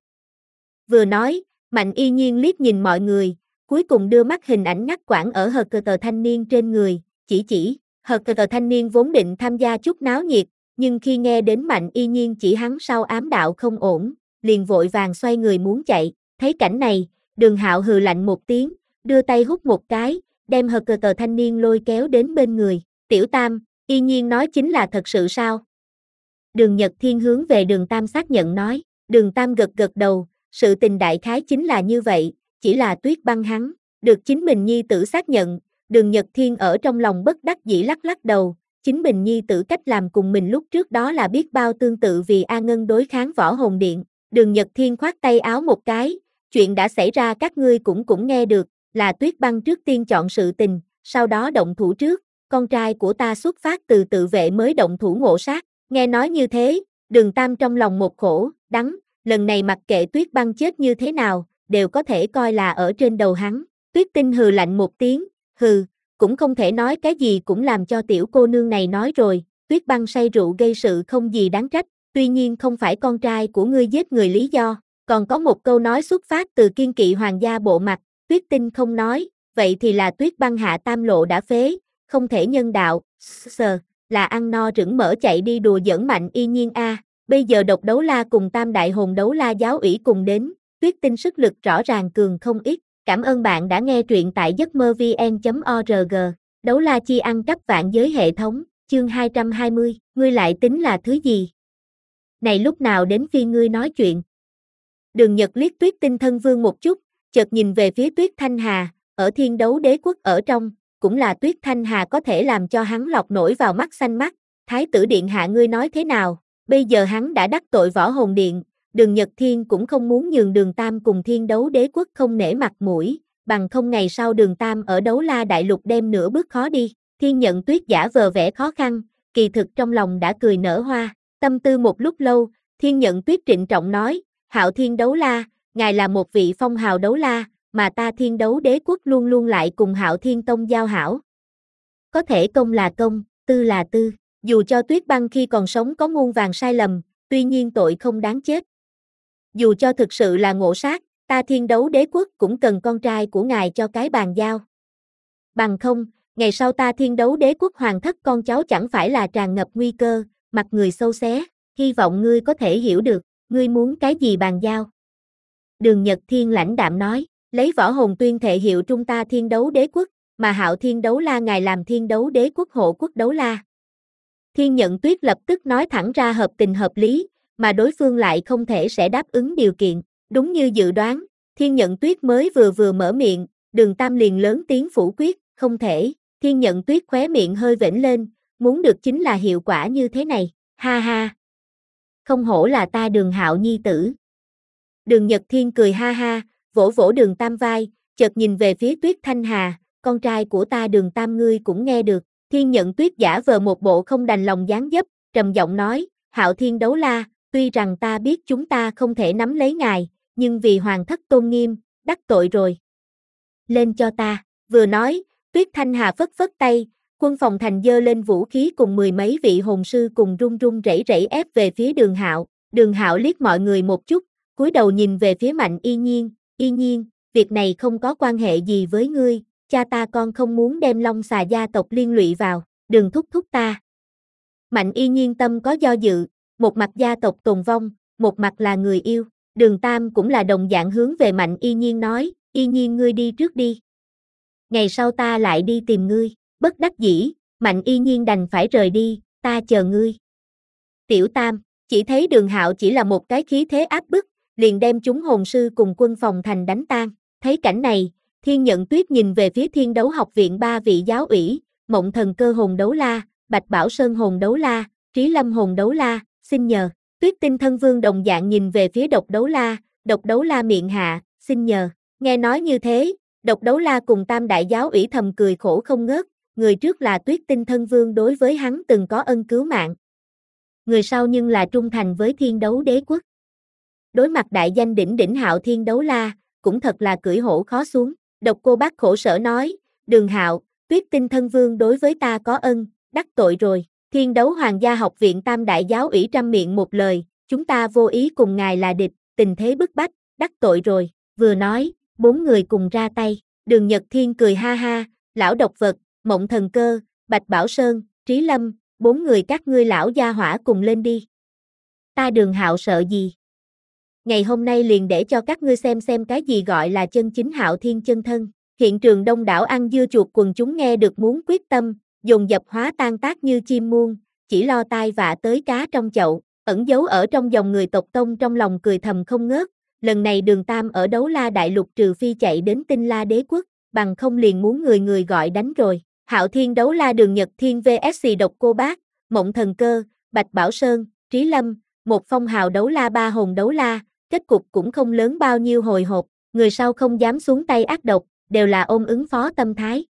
Vừa nói, Mạnh Y Nhiên liếc nhìn mọi người, cuối cùng đưa mắt hình ảnh ngắt quãng ở hờ cờ tờ thanh niên trên người, chỉ chỉ, hờ cờ tờ thanh niên vốn định tham gia chút náo nhiệt, nhưng khi nghe đến Mạnh Y Nhiên chỉ hắn sau ám đạo không ổn, liền vội vàng xoay người muốn chạy, thấy cảnh này, Đường Hạo hừ lạnh một tiếng, đưa tay hút một cái, đem hờ cờ tờ thanh niên lôi kéo đến bên người, Tiểu Tam, Y Nhiên nói chính là thật sự sao? Đường Nhật Thiên hướng về Đường Tam xác nhận nói, Đường Tam gật gật đầu, sự tình đại khái chính là như vậy, chỉ là Tuyết Băng hắn, được chính mình nhi tử xác nhận, Đường Nhật Thiên ở trong lòng bất đắc dĩ lắc lắc đầu, chính mình nhi tử cách làm cùng mình lúc trước đó là biết bao tương tự vì A Ngân đối kháng Võ Hồn Điện, Đường Nhật Thiên khoát tay áo một cái, chuyện đã xảy ra các ngươi cũng cũng nghe được, là Tuyết Băng trước tiên chọn sự tình, sau đó động thủ trước, con trai của ta xuất phát từ tự vệ mới động thủ ngộ sát, nghe nói như thế, Đường Tam trong lòng một khổ, đắng, lần này mặc kệ Tuyết Băng chết như thế nào, đều có thể coi là ở trên đầu hắn, Tuyết Tinh hừ lạnh một tiếng, hừ, cũng không thể nói cái gì cũng làm cho tiểu cô nương này nói rồi, Tuyết Băng say rượu gây sự không gì đáng trách, tuy nhiên không phải con trai của ngươi giết người lý do, còn có một câu nói xuất phát từ kiên kỵ hoàng gia bộ mặt, Tuyết Tinh không nói, vậy thì là Tuyết Băng hạ tam lộ đã phế, không thể nhân đạo, sờ, là ăn no rửng mỡ chạy đi đùa giỡn Mạnh Y Nhiên a, bây giờ Độc Đấu La cùng Tam Đại Hồn Đấu La giáo ủy cùng đến, Tuyết Tinh sức lực rõ ràng cường không ít, cảm ơn bạn đã nghe truyện tại giấc mơ vn chấm org, Đấu La chi ăn cắp vạn giới hệ thống, chương hai trăm hai mươi, ngươi lại tính là thứ gì? Này lúc nào đến phiên ngươi nói chuyện? Đường Nhật liếc Tuyết Tinh thân vương một chút, chợt nhìn về phía Tuyết Thanh Hà, ở Thiên Đấu Đế quốc ở trong, cũng là Tuyết Thanh Hà có thể làm cho hắn lọt nổi vào mắt xanh mắt, Thái tử điện hạ ngươi nói thế nào, bây giờ hắn đã đắc tội Võ Hồn Điện, Đường Nhật Thiên cũng không muốn nhường Đường Tam cùng Thiên Đấu Đế quốc không nể mặt mũi, bằng không ngày sau Đường Tam ở Đấu La Đại Lục đem nửa bước khó đi, Thiên Nhận Tuyết giả vờ vẻ khó khăn, kỳ thực trong lòng đã cười nở hoa, tâm tư một lúc lâu, Thiên Nhận Tuyết trịnh trọng nói, Hạo Thiên Đấu La, ngài là một vị phong hào đấu la, mà ta Thiên Đấu Đế quốc luôn luôn lại cùng Hạo Thiên Tông giao hảo. Có thể công là công, tư là tư, dù cho Tuyết Băng khi còn sống có muôn vàn sai lầm, tuy nhiên tội không đáng chết. Dù cho thực sự là ngộ sát, ta Thiên Đấu Đế quốc cũng cần con trai của ngài cho cái bàn giao. Bằng không, ngày sau ta Thiên Đấu Đế quốc hoàng thất con cháu chẳng phải là tràn ngập nguy cơ, mặt người sâu xé, hy vọng ngươi có thể hiểu được, ngươi muốn cái gì bàn giao. Đường Nhật Thiên lãnh đạm nói, lấy Võ Hồn tuyên thệ hiệu trung ta Thiên Đấu Đế quốc, mà Hạo Thiên Đấu La ngài làm Thiên Đấu Đế quốc hộ quốc đấu la. Thiên Nhận Tuyết lập tức nói thẳng ra hợp tình hợp lý, mà đối phương lại không thể sẽ đáp ứng điều kiện, đúng như dự đoán, Thiên Nhận Tuyết mới vừa vừa mở miệng, Đường Tam liền lớn tiếng phủ quyết, không thể, Thiên Nhận Tuyết khóe miệng hơi vểnh lên, muốn được chính là hiệu quả như thế này, ha ha. Không hổ là ta Đường Hạo nhi tử. Đường Nhật Thiên cười ha ha, vỗ vỗ Đường Tam vai, chợt nhìn về phía Tuyết Thanh Hà, con trai của ta Đường Tam ngươi cũng nghe được, Thiên Nhận Tuyết giả vờ một bộ không đành lòng dáng dấp, trầm giọng nói, Hạo Thiên Đấu La, tuy rằng ta biết chúng ta không thể nắm lấy ngài, nhưng vì hoàng thất tôn nghiêm, đắc tội rồi. Lên cho ta, vừa nói, Tuyết Thanh Hà phất phất tay, quân phòng thành dơ lên vũ khí cùng mười mấy vị hồn sư cùng run run rẩy rẩy ép về phía Đường Hạo, Đường Hạo liếc mọi người một chút, cúi đầu nhìn về phía Mạnh Y Nhiên, Y Nhiên, việc này không có quan hệ gì với ngươi, cha ta con không muốn đem Long Xà gia tộc liên lụy vào, đừng thúc thúc ta. Mạnh Y Nhiên tâm có do dự, một mặt gia tộc tồn vong, một mặt là người yêu, Đường Tam cũng là đồng dạng hướng về Mạnh Y Nhiên nói, Y Nhiên ngươi đi trước đi. Ngày sau ta lại đi tìm ngươi, bất đắc dĩ, Mạnh Y Nhiên đành phải rời đi, ta chờ ngươi. Tiểu Tam, chỉ thấy Đường Hạo chỉ là một cái khí thế áp bức, liền đem chúng hồn sư cùng quân phòng thành đánh tan, thấy cảnh này, Thiên Nhận Tuyết nhìn về phía Thiên Đấu Học viện ba vị giáo ủy, Mộng Thần Cơ hồn đấu la, Bạch Bảo Sơn hồn đấu la, Trí Lâm hồn đấu la, xin nhờ, Tuyết Tinh Thân Vương đồng dạng nhìn về phía Độc Đấu La, Độc Đấu La miệng hạ, xin nhờ, nghe nói như thế, Độc Đấu La cùng Tam đại giáo ủy thầm cười khổ không ngớt, người trước là Tuyết Tinh Thân Vương đối với hắn từng có ân cứu mạng. Người sau nhưng là trung thành với Thiên Đấu Đế Quốc. Đối mặt đại danh đỉnh đỉnh Hạo Thiên Đấu La, cũng thật là cưỡi hổ khó xuống. Độc Cô Bác khổ sở nói, Đường Hạo, Tuyết Tinh Thân Vương đối với ta có ân, đắc tội rồi. Thiên Đấu Hoàng gia học viện Tam đại giáo ủy trăm miệng một lời, chúng ta vô ý cùng ngài là địch, tình thế bức bách, đắc tội rồi. Vừa nói, bốn người cùng ra tay. Đường Nhật Thiên cười ha ha, lão độc vật, Mộng Thần Cơ, Bạch Bảo Sơn, Trí Lâm, bốn người các ngươi lão gia hỏa cùng lên đi. Ta Đường Hạo sợ gì? Ngày hôm nay liền để cho các ngươi xem xem cái gì gọi là chân chính Hạo Thiên chân thân. Hiện trường đông đảo ăn dưa chuột quần chúng nghe được muốn quyết tâm, dồn dập hóa tan tác như chim muôn, chỉ lo tai vạ tới cá trong chậu, ẩn giấu ở trong dòng người tộc Tông trong lòng cười thầm không ngớt. Lần này Đường Tam ở Đấu La Đại Lục trừ phi chạy đến Tinh La Đế Quốc, bằng không liền muốn người người gọi đánh rồi. Hạo Thiên Đấu La Đường Nhật Thiên vs Độc Cô Bác, Mộng Thần Cơ, Bạch Bảo Sơn, Trí Lâm, một phong hào đấu la ba hồn đấu la, kết cục cũng không lớn bao nhiêu hồi hộp, người sau không dám xuống tay ác độc, đều là ôm ứng phó tâm thái.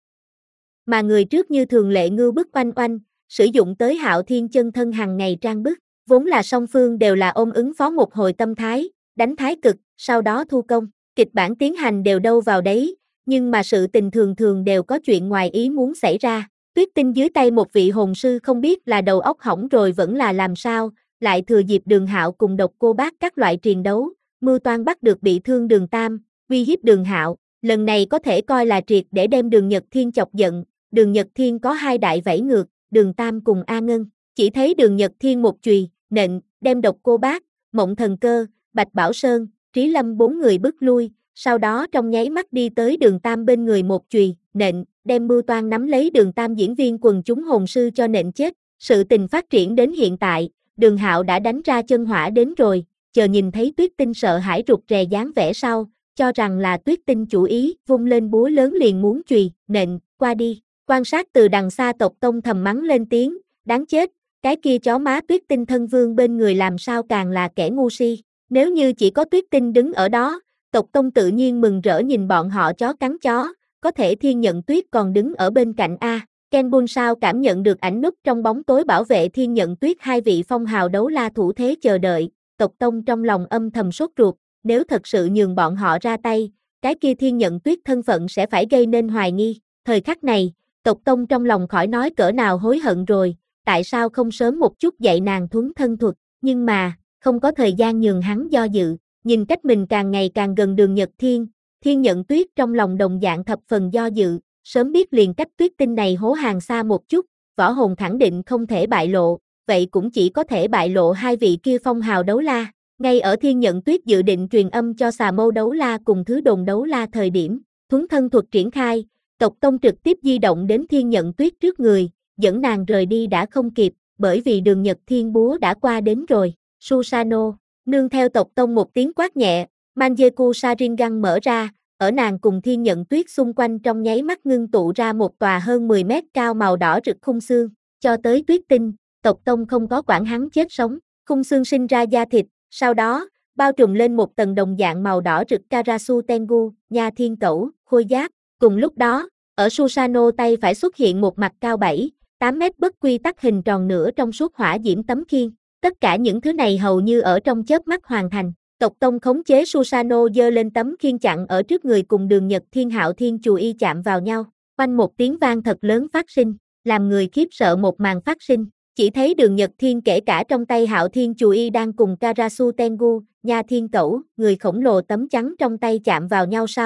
Mà người trước như thường lệ ngưu bức oanh oanh, sử dụng tới Hạo Thiên chân thân hàng ngày trang bức, vốn là song phương đều là ôm ứng phó một hồi tâm thái, đánh thái cực, sau đó thu công, kịch bản tiến hành đều đâu vào đấy, nhưng mà sự tình thường thường đều có chuyện ngoài ý muốn xảy ra. Tuyết Tinh dưới tay một vị hồn sư không biết là đầu óc hỏng rồi vẫn là làm sao, lại thừa dịp Đường Hạo cùng Độc Cô Bác các loại triền đấu, mưu toan bắt được bị thương Đường Tam, uy hiếp Đường Hạo, lần này có thể coi là triệt để đem Đường Nhật Thiên chọc giận. Đường Nhật Thiên có hai đại vẫy ngược, Đường Tam cùng A Ngân, chỉ thấy Đường Nhật Thiên một chùy, nện, đem Độc Cô Bác, Mộng Thần Cơ, Bạch Bảo Sơn, Trí Lâm bốn người bức lui, sau đó trong nháy mắt đi tới Đường Tam bên người một chùy, nện, đem mưu toan nắm lấy Đường Tam diễn viên quần chúng hồn sư cho nện chết. Sự tình phát triển đến hiện tại, Đường Hạo đã đánh ra chân hỏa đến rồi, chờ nhìn thấy Tuyết Tinh sợ hãi rụt rè dáng vẻ sau, cho rằng là Tuyết Tinh chủ ý, vung lên búa lớn liền muốn chùy, nện, qua đi. Quan sát từ đằng xa tộc Tông thầm mắng lên tiếng, đáng chết, cái kia chó má Tuyết Tinh thân vương bên người làm sao càng là kẻ ngu si. Nếu như chỉ có Tuyết Tinh đứng ở đó, tộc Tông tự nhiên mừng rỡ nhìn bọn họ chó cắn chó, có thể Thiên Nhận Tuyết còn đứng ở bên cạnh A. Ken Bun sao cảm nhận được ảnh núp trong bóng tối bảo vệ Thiên Nhận Tuyết hai vị phong hào đấu la thủ thế chờ đợi, tộc Tông trong lòng âm thầm sốt ruột, nếu thật sự nhường bọn họ ra tay, cái kia Thiên Nhận Tuyết thân phận sẽ phải gây nên hoài nghi. Thời khắc này, tộc Tông trong lòng khỏi nói cỡ nào hối hận rồi, tại sao không sớm một chút dạy nàng thuấn thân thuật, nhưng mà, không có thời gian nhường hắn do dự, nhìn cách mình càng ngày càng gần Đường Nhật Thiên, Thiên Nhận Tuyết trong lòng đồng dạng thập phần do dự, sớm biết liền cách Tuyết Tinh này hố hàng xa một chút, võ hồn khẳng định không thể bại lộ, vậy cũng chỉ có thể bại lộ hai vị kia phong hào đấu la. Ngay ở Thiên Nhận Tuyết dự định truyền âm cho Xà Mâu đấu la cùng Thứ Đồn đấu la thời điểm, thuấn thân thuật triển khai, tộc Tông trực tiếp di động đến Thiên Nhận Tuyết trước người, dẫn nàng rời đi đã không kịp, bởi vì Đường Nhật Thiên búa đã qua đến rồi. Susano, nương theo tộc Tông một tiếng quát nhẹ, Manjeku Sharingan mở ra, ở nàng cùng Thiên Nhận Tuyết xung quanh trong nháy mắt ngưng tụ ra một tòa hơn mười mét cao màu đỏ rực khung xương, cho tới Tuyết Tinh, tộc Tông không có quản hắn chết sống, khung xương sinh ra da thịt, sau đó, bao trùm lên một tầng đồng dạng màu đỏ rực Karasu Tengu, Nha Thiên Cẩu, khôi giáp, cùng lúc đó, ở Susano tay phải xuất hiện một mặt cao bảy, tám mét bất quy tắc hình tròn nửa trong suốt hỏa diễm tấm khiên, tất cả những thứ này hầu như ở trong chớp mắt hoàn thành. Tộc Tông khống chế Susano giơ lên tấm khiên chặn ở trước người cùng Đường Nhật Thiên Hạo Thiên chù y chạm vào nhau, quanh một tiếng vang thật lớn phát sinh, làm người khiếp sợ một màn phát sinh, chỉ thấy Đường Nhật Thiên kể cả trong tay Hạo Thiên chù y đang cùng Karasu Tengu, Nha Thiên Cẩu, người khổng lồ tấm chắn trong tay chạm vào nhau sau,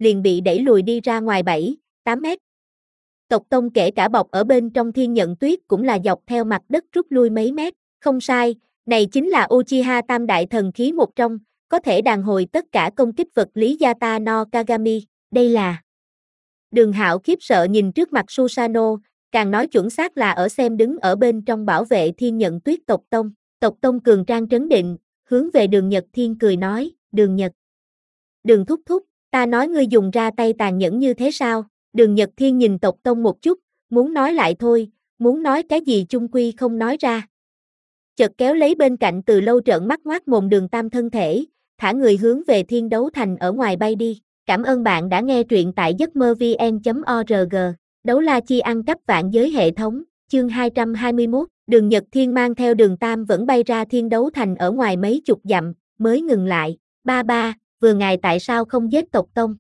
liền bị đẩy lùi đi ra ngoài bảy, tám mét. Tộc Tông kể cả bọc ở bên trong Thiên Nhận Tuyết cũng là dọc theo mặt đất rút lui mấy mét, không sai, này chính là Uchiha Tam Đại Thần Khí một trong, có thể đàn hồi tất cả công kích vật lý Yata no Kagami, đây là... Đường Hạo khiếp sợ nhìn trước mặt Susanoo, càng nói chuẩn xác là ở xem đứng ở bên trong bảo vệ Thiên Nhận Tuyết tộc Tông. Tộc Tông cường trang trấn định, hướng về Đường Nhật Thiên cười nói, Đường Nhật. Đường thúc thúc, ta nói ngươi dùng ra tay tàn nhẫn như thế sao? Đường Nhật Thiên nhìn tộc Tông một chút, muốn nói lại thôi, muốn nói cái gì chung quy không nói ra. Chợt kéo lấy bên cạnh từ lâu trợn mắt ngoác mồm Đường Tam thân thể, thả người hướng về Thiên Đấu Thành ở ngoài bay đi. Cảm ơn bạn đã nghe truyện tại giấc mơ vn chấm org. Đấu la chi ăn cắp vạn giới hệ thống, chương hai trăm hai mươi mốt, Đường Nhật Thiên mang theo Đường Tam vẫn bay ra Thiên Đấu Thành ở ngoài mấy chục dặm, mới ngừng lại. Ba ba, vừa ngài tại sao không giết tộc Tông?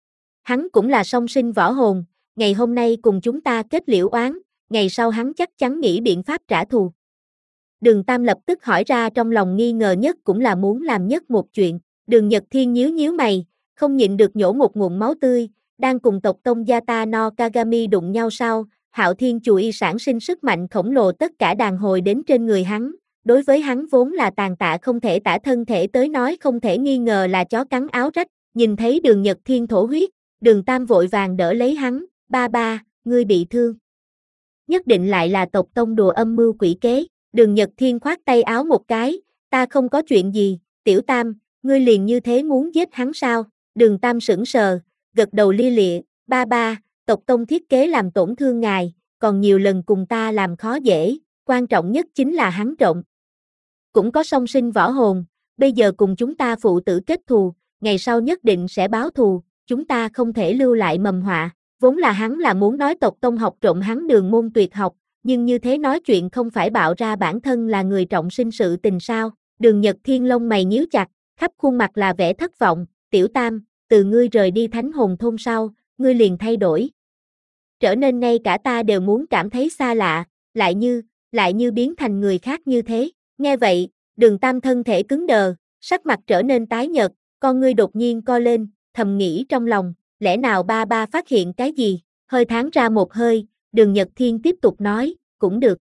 Hắn cũng là song sinh võ hồn, ngày hôm nay cùng chúng ta kết liễu oán, ngày sau hắn chắc chắn nghĩ biện pháp trả thù. Đường Tam lập tức hỏi ra trong lòng nghi ngờ nhất cũng là muốn làm nhất một chuyện. Đường Nhật Thiên nhíu nhíu mày, không nhịn được nhổ một ngụm máu tươi, đang cùng tộc Tông Yata no Kagami đụng nhau sau, Hạo Thiên Chù Y sản sinh sức mạnh khổng lồ tất cả đàn hồi đến trên người hắn, đối với hắn vốn là tàn tạ không thể tả thân thể tới nói không thể nghi ngờ là chó cắn áo rách, nhìn thấy Đường Nhật Thiên thổ huyết, Đường Tam vội vàng đỡ lấy hắn, ba ba, ngươi bị thương. Nhất định lại là tộc Tông đùa âm mưu quỷ kế, Đường Nhật Thiên khoát tay áo một cái, ta không có chuyện gì, Tiểu Tam, ngươi liền như thế muốn giết hắn sao? Đường Tam sững sờ, gật đầu lia lịa, ba ba, tộc Tông thiết kế làm tổn thương ngài, còn nhiều lần cùng ta làm khó dễ, quan trọng nhất chính là hắn trộm. Cũng có song sinh võ hồn, bây giờ cùng chúng ta phụ tử kết thù, ngày sau nhất định sẽ báo thù, chúng ta không thể lưu lại mầm họa. Vốn là hắn là muốn nói tộc Tông học trộm hắn đường môn tuyệt học, nhưng như thế nói chuyện không phải bạo ra bản thân là người trọng sinh sự tình sao? Đường Nhật Thiên lông mày nhíu chặt, khắp khuôn mặt là vẻ thất vọng, Tiểu Tam, từ ngươi rời đi Thánh Hồn Thôn sau, ngươi liền thay đổi. Trở nên ngay cả ta đều muốn cảm thấy xa lạ, lại như, lại như biến thành người khác như thế. Nghe vậy, Đường Tam thân thể cứng đờ, sắc mặt trở nên tái nhợt, con ngươi đột nhiên co lên, thầm nghĩ trong lòng, lẽ nào ba ba phát hiện cái gì? Hơi thán ra một hơi, Đường Nhật Thiên tiếp tục nói, cũng được.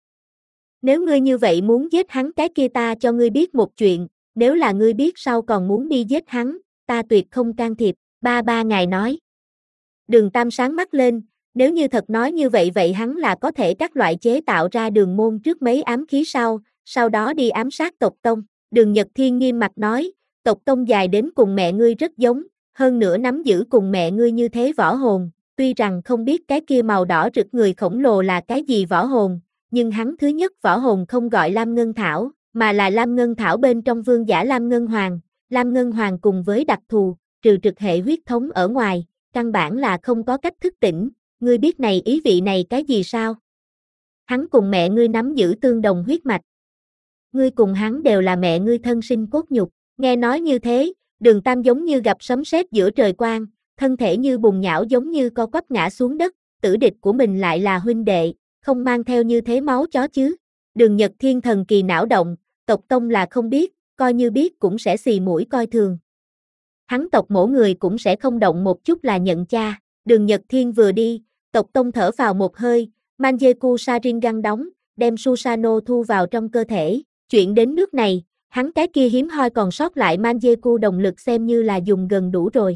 Nếu ngươi như vậy muốn giết hắn cái kia ta cho ngươi biết một chuyện, nếu là ngươi biết sau còn muốn đi giết hắn, ta tuyệt không can thiệp, ba ba ngài nói. Đường Tam sáng mắt lên, nếu như thật nói như vậy vậy hắn là có thể các loại chế tạo ra đường môn trước mấy ám khí sau, sau đó đi ám sát tộc Tông. Đường Nhật Thiên nghiêm mặt nói, tộc Tông dài đến cùng mẹ ngươi rất giống, hơn nữa nắm giữ cùng mẹ ngươi như thế võ hồn, tuy rằng không biết cái kia màu đỏ rực người khổng lồ là cái gì võ hồn, nhưng hắn thứ nhất võ hồn không gọi Lam Ngân Thảo, mà là Lam Ngân Thảo bên trong vương giả Lam Ngân Hoàng. Lam Ngân Hoàng cùng với đặc thù, trừ trực hệ huyết thống ở ngoài, căn bản là không có cách thức tỉnh, ngươi biết này ý vị này cái gì sao? Hắn cùng mẹ ngươi nắm giữ tương đồng huyết mạch. Ngươi cùng hắn đều là mẹ ngươi thân sinh cốt nhục, nghe nói như thế, Đường Tam giống như gặp sấm sét giữa trời quang, thân thể như bùn nhão giống như co quắp ngã xuống đất, tử địch của mình lại là huynh đệ, không mang theo như thế máu chó chứ. Đường Nhật Thiên thần kỳ não động, tộc Tông là không biết, coi như biết cũng sẽ xì mũi coi thường. Hắn tộc mỗi người cũng sẽ không động một chút là nhận cha. Đường Nhật Thiên vừa đi, tộc Tông thở vào một hơi, Manjeku Sharingan đóng, đem Susanoo thu vào trong cơ thể. Chuyện đến nước này, hắn cái kia hiếm hoi còn sót lại Manjeku đồng lực xem như là dùng gần đủ rồi.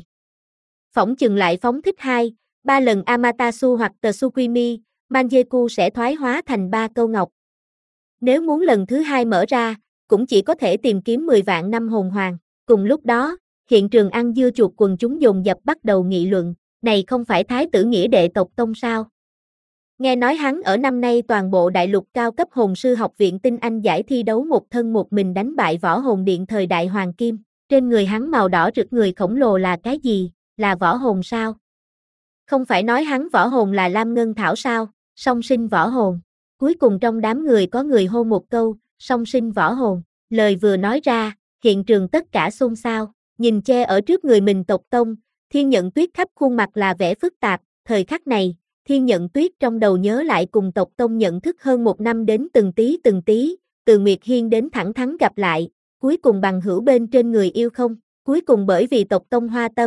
Phỏng chừng lại phóng thích hai, ba lần Amaterasu hoặc Tsukimi, Manjeku sẽ thoái hóa thành ba câu ngọc. Nếu muốn lần thứ hai mở ra, cũng chỉ có thể tìm kiếm mười vạn năm hồn hoàng. Cùng lúc đó, hiện trường ăn dưa chuột quần chúng dồn dập bắt đầu nghị luận, này không phải Thái tử Nghĩa đệ tộc Tông sao? Nghe nói hắn ở năm nay toàn bộ đại lục cao cấp hồn sư học viện tinh anh giải thi đấu một thân một mình đánh bại võ hồn điện thời đại hoàng kim, trên người hắn màu đỏ rực người khổng lồ là cái gì, là võ hồn sao? Không phải nói hắn võ hồn là Lam Ngân Thảo sao, song sinh võ hồn. Cuối cùng trong đám người có người hô một câu, song sinh võ hồn, lời vừa nói ra, hiện trường tất cả xôn xao, nhìn che ở trước người mình tộc Tông, Thiên Nhận Tuyết khắp khuôn mặt là vẻ phức tạp, thời khắc này, Thiên Nhận Tuyết trong đầu nhớ lại cùng tộc Tông nhận thức hơn một năm đến từng tí từng tí, từ Nguyệt Hiên đến thẳng thắn gặp lại, cuối cùng bằng hữu bên trên người yêu không, cuối cùng bởi vì tộc Tông hoa tâm,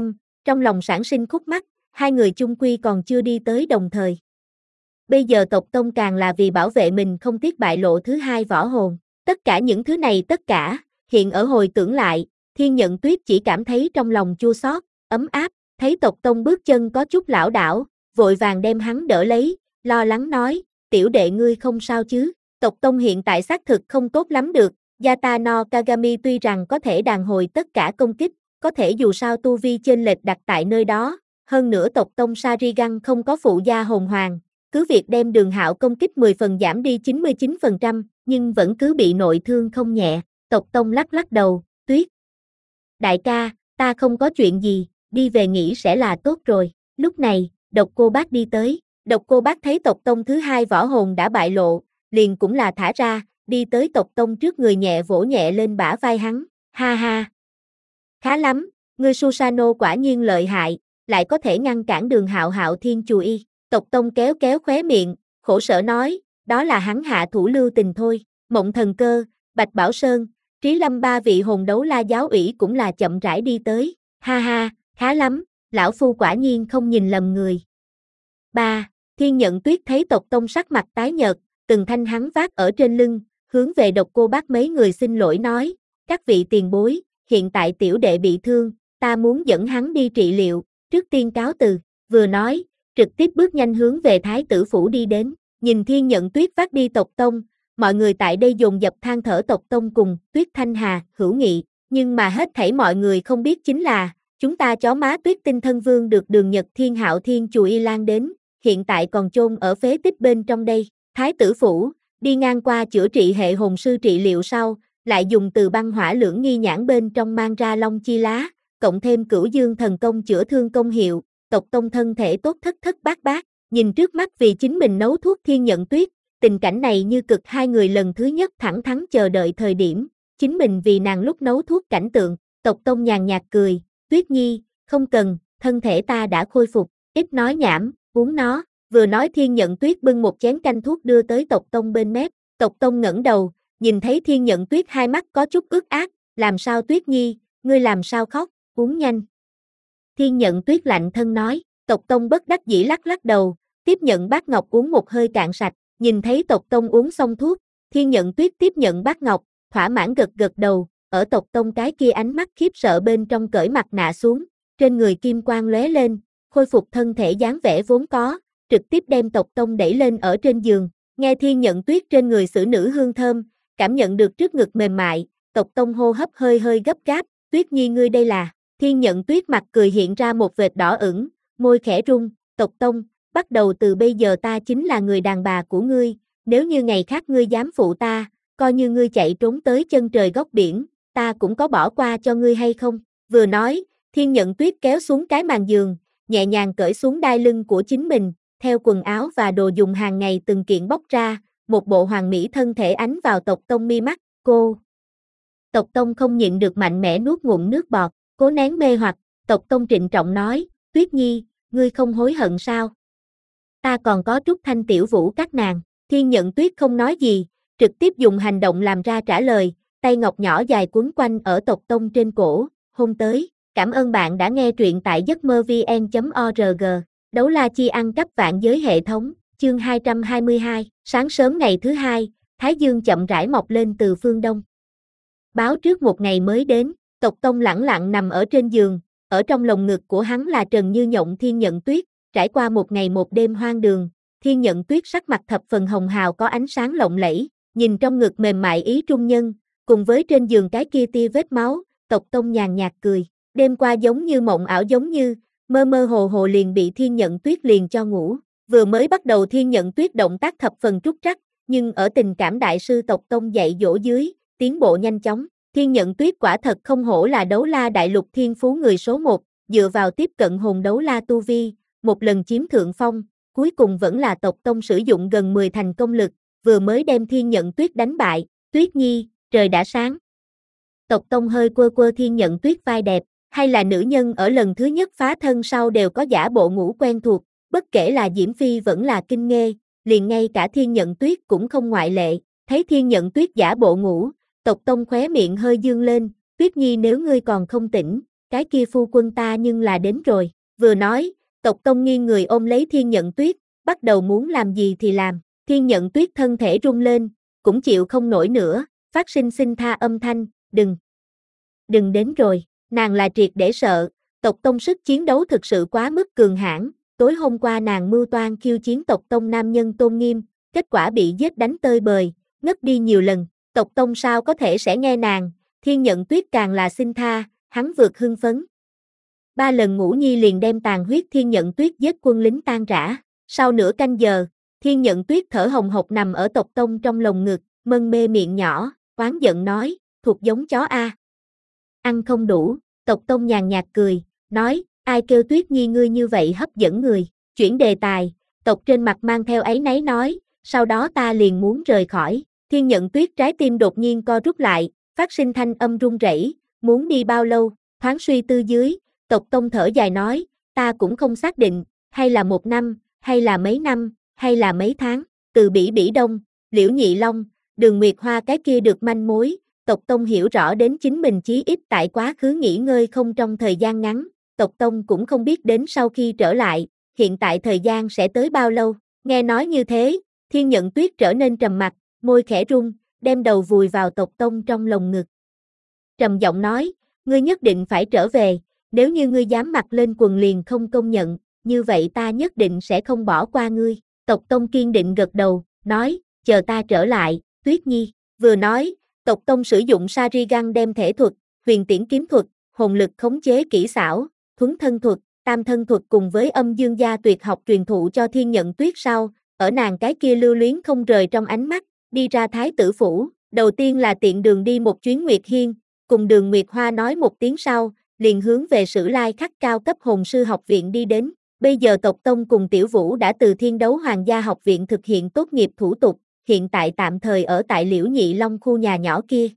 trong lòng sản sinh khúc mắc, hai người chung quy còn chưa đi tới đồng thời. Bây giờ tộc tông càng là vì bảo vệ mình không tiếc bại lộ thứ hai võ hồn. Tất cả những thứ này tất cả, hiện ở hồi tưởng lại, Thiên Nhận Tuyết chỉ cảm thấy trong lòng chua xót, ấm áp, thấy tộc tông bước chân có chút lảo đảo, vội vàng đem hắn đỡ lấy, lo lắng nói, tiểu đệ ngươi không sao chứ, tộc tông hiện tại xác thực không tốt lắm được, Yata no Kagami tuy rằng có thể đàn hồi tất cả công kích, có thể dù sao tu vi chênh lệch đặt tại nơi đó, hơn nữa tộc tông Sharingan không có phụ gia hồn hoàng, cứ việc đem Đường Hạo công kích mười phần giảm đi chín mươi chín phần trăm, nhưng vẫn cứ bị nội thương không nhẹ, tộc tông lắc lắc đầu, Tuyết. Đại ca, ta không có chuyện gì, đi về nghỉ sẽ là tốt rồi, lúc này, Độc Cô Bác đi tới, Độc Cô Bác thấy tộc tông thứ hai võ hồn đã bại lộ, liền cũng là thả ra, đi tới tộc tông trước người nhẹ vỗ nhẹ lên bả vai hắn, ha ha. Khá lắm, ngươi Susanoo quả nhiên lợi hại, lại có thể ngăn cản Đường Hạo Hạo Thiên Chù Y. Tộc tông kéo kéo khóe miệng, khổ sở nói, đó là hắn hạ thủ lưu tình thôi. Mộng Thần Cơ, Bạch Bảo Sơn, Trí Lâm ba vị hồn đấu la giáo ủy cũng là chậm rãi đi tới. Ha ha, khá lắm, lão phu quả nhiên không nhìn lầm người. ba. Thiên Nhận Tuyết thấy tộc tông sắc mặt tái nhợt, từng thanh hắn vác ở trên lưng, hướng về Độc Cô Bác mấy người xin lỗi nói, các vị tiền bối, hiện tại tiểu đệ bị thương, ta muốn dẫn hắn đi trị liệu, trước tiên cáo từ, vừa nói, trực tiếp bước nhanh hướng về Thái tử phủ đi đến, nhìn Thiên Nhận Tuyết vác đi tộc tông, mọi người tại đây dồn dập than thở tộc tông cùng Tuyết Thanh Hà, hữu nghị, nhưng mà hết thảy mọi người không biết chính là, chúng ta chó má Tuyết Tinh Thân Vương được Đường Nhật Thiên Hạo Thiên Chù Y Lan đến, hiện tại còn chôn ở phế tích bên trong đây, Thái tử phủ, đi ngang qua chữa trị hệ hồn sư trị liệu sau, lại dùng từ băng hỏa lưỡng nghi nhãn bên trong mang ra long chi lá, cộng thêm Cửu Dương thần công chữa thương công hiệu, tộc tông thân thể tốt thất thất bát bát, nhìn trước mắt vì chính mình nấu thuốc Thiên Nhận Tuyết, tình cảnh này như cực hai người lần thứ nhất thẳng thắn chờ đợi thời điểm, chính mình vì nàng lúc nấu thuốc cảnh tượng, tộc tông nhàn nhạt cười, Tuyết Nhi, không cần, thân thể ta đã khôi phục, ít nói nhảm, uống nó, vừa nói Thiên Nhận Tuyết bưng một chén canh thuốc đưa tới tộc tông bên mép, tộc tông ngẩng đầu, nhìn thấy Thiên Nhận Tuyết hai mắt có chút ướt át, làm sao Tuyết Nhi, ngươi làm sao khóc, uống nhanh. Thiên Nhận Tuyết lạnh thân nói, tộc tông bất đắc dĩ lắc lắc đầu, tiếp nhận bát ngọc uống một hơi cạn sạch, nhìn thấy tộc tông uống xong thuốc, Thiên Nhận Tuyết tiếp nhận bát ngọc, thỏa mãn gật gật đầu, ở tộc tông cái kia ánh mắt khiếp sợ bên trong cởi mặt nạ xuống, trên người kim quang lóe lên, khôi phục thân thể dáng vẻ vốn có, trực tiếp đem tộc tông đẩy lên ở trên giường, nghe Thiên Nhận Tuyết trên người xử nữ hương thơm, cảm nhận được trước ngực mềm mại, tộc tông hô hấp hơi hơi gấp gáp, Tuyết Nhi ngươi đây là, Thiên Nhận Tuyết mặt cười hiện ra một vệt đỏ ửng, môi khẽ rung, tộc tông, bắt đầu từ bây giờ ta chính là người đàn bà của ngươi, nếu như ngày khác ngươi dám phụ ta, coi như ngươi chạy trốn tới chân trời góc biển, ta cũng có bỏ qua cho ngươi hay không, vừa nói, Thiên Nhận Tuyết kéo xuống cái màn giường, nhẹ nhàng cởi xuống đai lưng của chính mình, theo quần áo và đồ dùng hàng ngày từng kiện bóc ra, một bộ hoàn mỹ thân thể ánh vào tộc tông mi mắt, cô. Tộc tông không nhịn được mạnh mẽ nuốt ngụm nước bọt, cố nén mê hoặc, tộc tông trịnh trọng nói, Tuyết Nhi, ngươi không hối hận sao? Ta còn có Trúc Thanh tiểu vũ các nàng, Thiên Nhận Tuyết không nói gì, trực tiếp dùng hành động làm ra trả lời, tay ngọc nhỏ dài quấn quanh ở tộc tông trên cổ, hôn tới, cảm ơn bạn đã nghe truyện tại giấc mơ vn chấm org, đấu la chi ăn cắp vạn giới hệ thống, chương hai trăm hai mươi hai, sáng sớm ngày thứ hai, Thái Dương chậm rãi mọc lên từ phương đông. Báo trước một ngày mới đến, tộc tông lẳng lặng nằm ở trên giường, ở trong lồng ngực của hắn là Trần Như Nhộng Thiên Nhận Tuyết, trải qua một ngày một đêm hoang đường, Thiên Nhận Tuyết sắc mặt thập phần hồng hào có ánh sáng lộng lẫy, nhìn trong ngực mềm mại ý trung nhân, cùng với trên giường cái kia tia vết máu, tộc tông nhàn nhạt cười, đêm qua giống như mộng ảo giống như, mơ mơ hồ hồ liền bị Thiên Nhận Tuyết liền cho ngủ, vừa mới bắt đầu Thiên Nhận Tuyết động tác thập phần trúc trắc, nhưng ở tình cảm đại sư tộc tông dạy dỗ dưới, tiến bộ nhanh chóng, Thiên Nhận Tuyết quả thật không hổ là đấu la đại lục thiên phú người số một, dựa vào tiếp cận hồn đấu la tu vi, một lần chiếm thượng phong, cuối cùng vẫn là tộc tông sử dụng gần mười thành công lực, vừa mới đem Thiên Nhận Tuyết đánh bại, Tuyết Nhi, trời đã sáng. Tộc tông hơi quơ quơ Thiên Nhận Tuyết vai đẹp, hay là nữ nhân ở lần thứ nhất phá thân sau đều có giả bộ ngủ quen thuộc, bất kể là Diễm Phi vẫn là Kinh Nghê, liền ngay cả Thiên Nhận Tuyết cũng không ngoại lệ, thấy Thiên Nhận Tuyết giả bộ ngủ, tộc tông khóe miệng hơi dương lên, Tuyết Nhi nếu ngươi còn không tỉnh, cái kia phu quân ta nhưng là đến rồi, vừa nói, Tộc Tông nghiêng người ôm lấy Thiên Nhận Tuyết, bắt đầu muốn làm gì thì làm, Thiên Nhận Tuyết thân thể rung lên, cũng chịu không nổi nữa, phát sinh xin tha âm thanh, đừng, đừng đến rồi, nàng là triệt để sợ, Tộc Tông sức chiến đấu thực sự quá mức cường hãn, tối hôm qua nàng mưu toan khiêu chiến Tộc Tông nam nhân tôn nghiêm, kết quả bị giết đánh tơi bời, ngất đi nhiều lần, Tộc Tông sao có thể sẽ nghe nàng, Thiên Nhận Tuyết càng là xin tha, hắn vượt hưng phấn. Ba lần Ngũ Nhi liền đem tàn huyết Thiên Nhận Tuyết giết quân lính tan rã, sau nửa canh giờ, Thiên Nhận Tuyết thở hồng hộc nằm ở Tộc Tông trong lồng ngực, mân mê miệng nhỏ, oán giận nói, thuộc giống chó a. Ăn không đủ, Tộc Tông nhàn nhạt cười, nói, ai kêu Tuyết Nhi ngươi như vậy hấp dẫn người, chuyển đề tài, Tộc trên mặt mang theo áy náy nói, sau đó ta liền muốn rời khỏi, Thiên Nhận Tuyết trái tim đột nhiên co rút lại, phát sinh thanh âm run rẩy, muốn đi bao lâu, thoáng suy tư dưới, Tộc Tông thở dài nói, ta cũng không xác định, hay là một năm, hay là mấy năm, hay là mấy tháng, từ Bỉ Bỉ Đông, Liễu Nhị Long, Đường Nguyệt Hoa cái kia được manh mối, Tộc Tông hiểu rõ đến chính mình chí ít tại quá khứ nghỉ ngơi không trong thời gian ngắn, Tộc Tông cũng không biết đến sau khi trở lại, hiện tại thời gian sẽ tới bao lâu, nghe nói như thế, Thiên Nhận Tuyết trở nên trầm mặc, môi khẽ run, đem đầu vùi vào Tộc Tông trong lồng ngực. Trầm giọng nói, ngươi nhất định phải trở về, nếu như ngươi dám mặc lên quần liền không công nhận, như vậy ta nhất định sẽ không bỏ qua ngươi. Tộc Tông kiên định gật đầu, nói, chờ ta trở lại, Tuyết Nhi. Vừa nói, Tộc Tông sử dụng Sharingan đem thể thuật, huyền tiễn kiếm thuật, hồn lực khống chế kỹ xảo, thuấn thân thuật, tam thân thuật cùng với âm dương gia tuyệt học truyền thụ cho Thiên Nhận Tuyết sau, ở nàng cái kia lưu luyến không rời trong ánh mắt, đi ra Thái tử phủ, đầu tiên là tiện đường đi một chuyến Nguyệt Hiên, cùng Đường Nguyệt Hoa nói một tiếng sau, liền hướng về Sử Lai Khắc cao cấp hồn sư học viện đi đến. Bây giờ Tộc Tông cùng Tiểu Vũ đã từ Thiên Đấu Hoàng gia học viện thực hiện tốt nghiệp thủ tục, hiện tại tạm thời ở tại Liễu Nhị Long khu nhà nhỏ kia.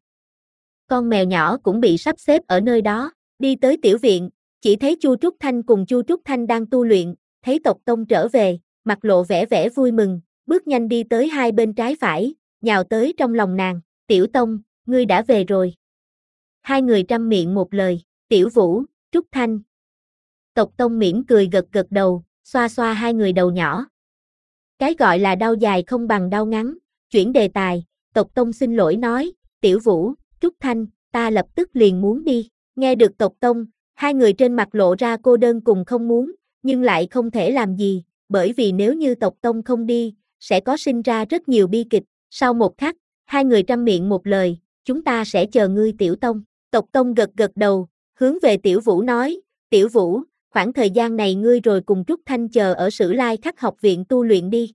Con mèo nhỏ cũng bị sắp xếp ở nơi đó, đi tới tiểu viện, chỉ thấy Chu Trúc Thanh cùng Chu Trúc Thanh đang tu luyện, thấy Tộc Tông trở về, mặt lộ vẻ vẻ vui mừng, bước nhanh đi tới hai bên trái phải, nhào tới trong lòng nàng, Tiểu Tông, ngươi đã về rồi. Hai người trăm miệng một lời, Tiểu Vũ, Trúc Thanh. Tộc Tông mỉm cười gật gật đầu, xoa xoa hai người đầu nhỏ. Cái gọi là đau dài không bằng đau ngắn, chuyển đề tài, Tộc Tông xin lỗi nói, Tiểu Vũ, Trúc Thanh, ta lập tức liền muốn đi. Nghe được Tộc Tông, hai người trên mặt lộ ra cô đơn cùng không muốn, nhưng lại không thể làm gì, bởi vì nếu như Tộc Tông không đi, sẽ có sinh ra rất nhiều bi kịch. Sau một khắc, hai người trăm miệng một lời, chúng ta sẽ chờ ngươi Tiểu Tông. Tộc Tông gật gật đầu, hướng về Tiểu Vũ nói, Tiểu Vũ, khoảng thời gian này ngươi rồi cùng Trúc Thanh chờ ở Sử Lai Khắc học viện tu luyện đi.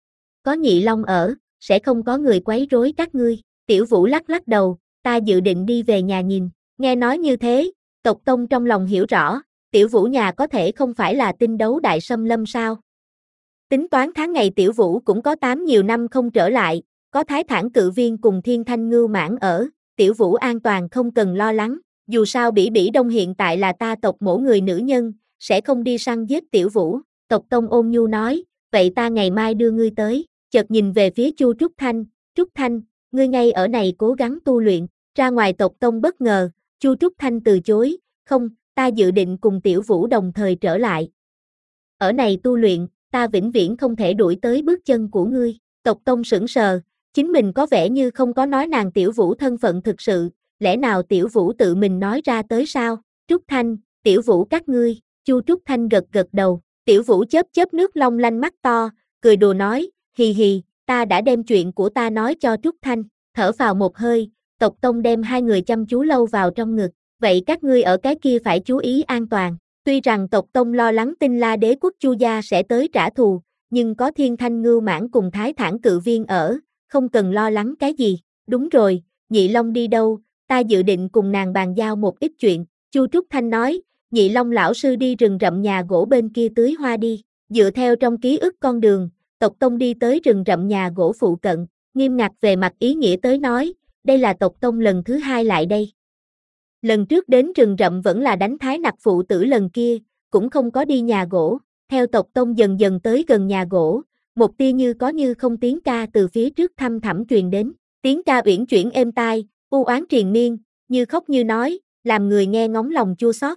Có Nhị Long ở, sẽ không có người quấy rối các ngươi. Tiểu Vũ lắc lắc đầu, ta dự định đi về nhà nhìn. Nghe nói như thế, Tộc Tông trong lòng hiểu rõ, Tiểu Vũ nhà có thể không phải là tinh đấu đại xâm lâm sao. Tính toán tháng ngày Tiểu Vũ cũng có tám nhiều năm không trở lại, có Thái Thản Cự Viên cùng Thiên Thanh Ngưu Mãn ở, Tiểu Vũ an toàn không cần lo lắng, dù sao Bỉ Bỉ Đông hiện tại là ta tộc mỗi người nữ nhân, sẽ không đi săn giết Tiểu Vũ. Tộc Tông ôn nhu nói, vậy ta ngày mai đưa ngươi tới, chợt nhìn về phía Chu Trúc Thanh, Trúc Thanh, ngươi ngay ở này cố gắng tu luyện, ra ngoài Tộc Tông bất ngờ, Chu Trúc Thanh từ chối, không, ta dự định cùng Tiểu Vũ đồng thời trở lại. Ở này tu luyện, ta vĩnh viễn không thể đuổi tới bước chân của ngươi. Tộc Tông sững sờ, chính mình có vẻ như không có nói nàng Tiểu Vũ thân phận thực sự, lẽ nào Tiểu Vũ tự mình nói ra tới sao? Trúc Thanh, Tiểu Vũ các ngươi, Chu Trúc Thanh gật gật đầu, Tiểu Vũ chớp chớp nước long lanh mắt to, cười đùa nói, hì hì, ta đã đem chuyện của ta nói cho Trúc Thanh, thở vào một hơi, Tộc Tông đem hai người chăm chú lâu vào trong ngực, vậy các ngươi ở cái kia phải chú ý an toàn. Tuy rằng Tộc Tông lo lắng Tinh La Đế quốc Chu gia sẽ tới trả thù, nhưng có Thiên Thanh Ngưu Mãn cùng Thái Thản Cự Viên ở, không cần lo lắng cái gì. Đúng rồi, Nhị Long đi đâu, ta dự định cùng nàng bàn giao một ít chuyện. Chu Trúc Thanh nói, Nhị Long lão sư đi rừng rậm nhà gỗ bên kia tưới hoa đi. Dựa theo trong ký ức con đường, Tộc Tông đi tới rừng rậm nhà gỗ phụ cận, nghiêm ngặt về mặt ý nghĩa tới nói, đây là Tộc Tông lần thứ hai lại đây. Lần trước đến rừng rậm vẫn là đánh Thái Nặc phụ tử lần kia, cũng không có đi nhà gỗ. Theo Tộc Tông dần dần tới gần nhà gỗ, một tia như có như không tiếng ca từ phía trước thăm thẳm truyền đến. Tiếng ca uyển chuyển êm tai, u oán triền miên, như khóc như nói, làm người nghe ngóng lòng chua xót.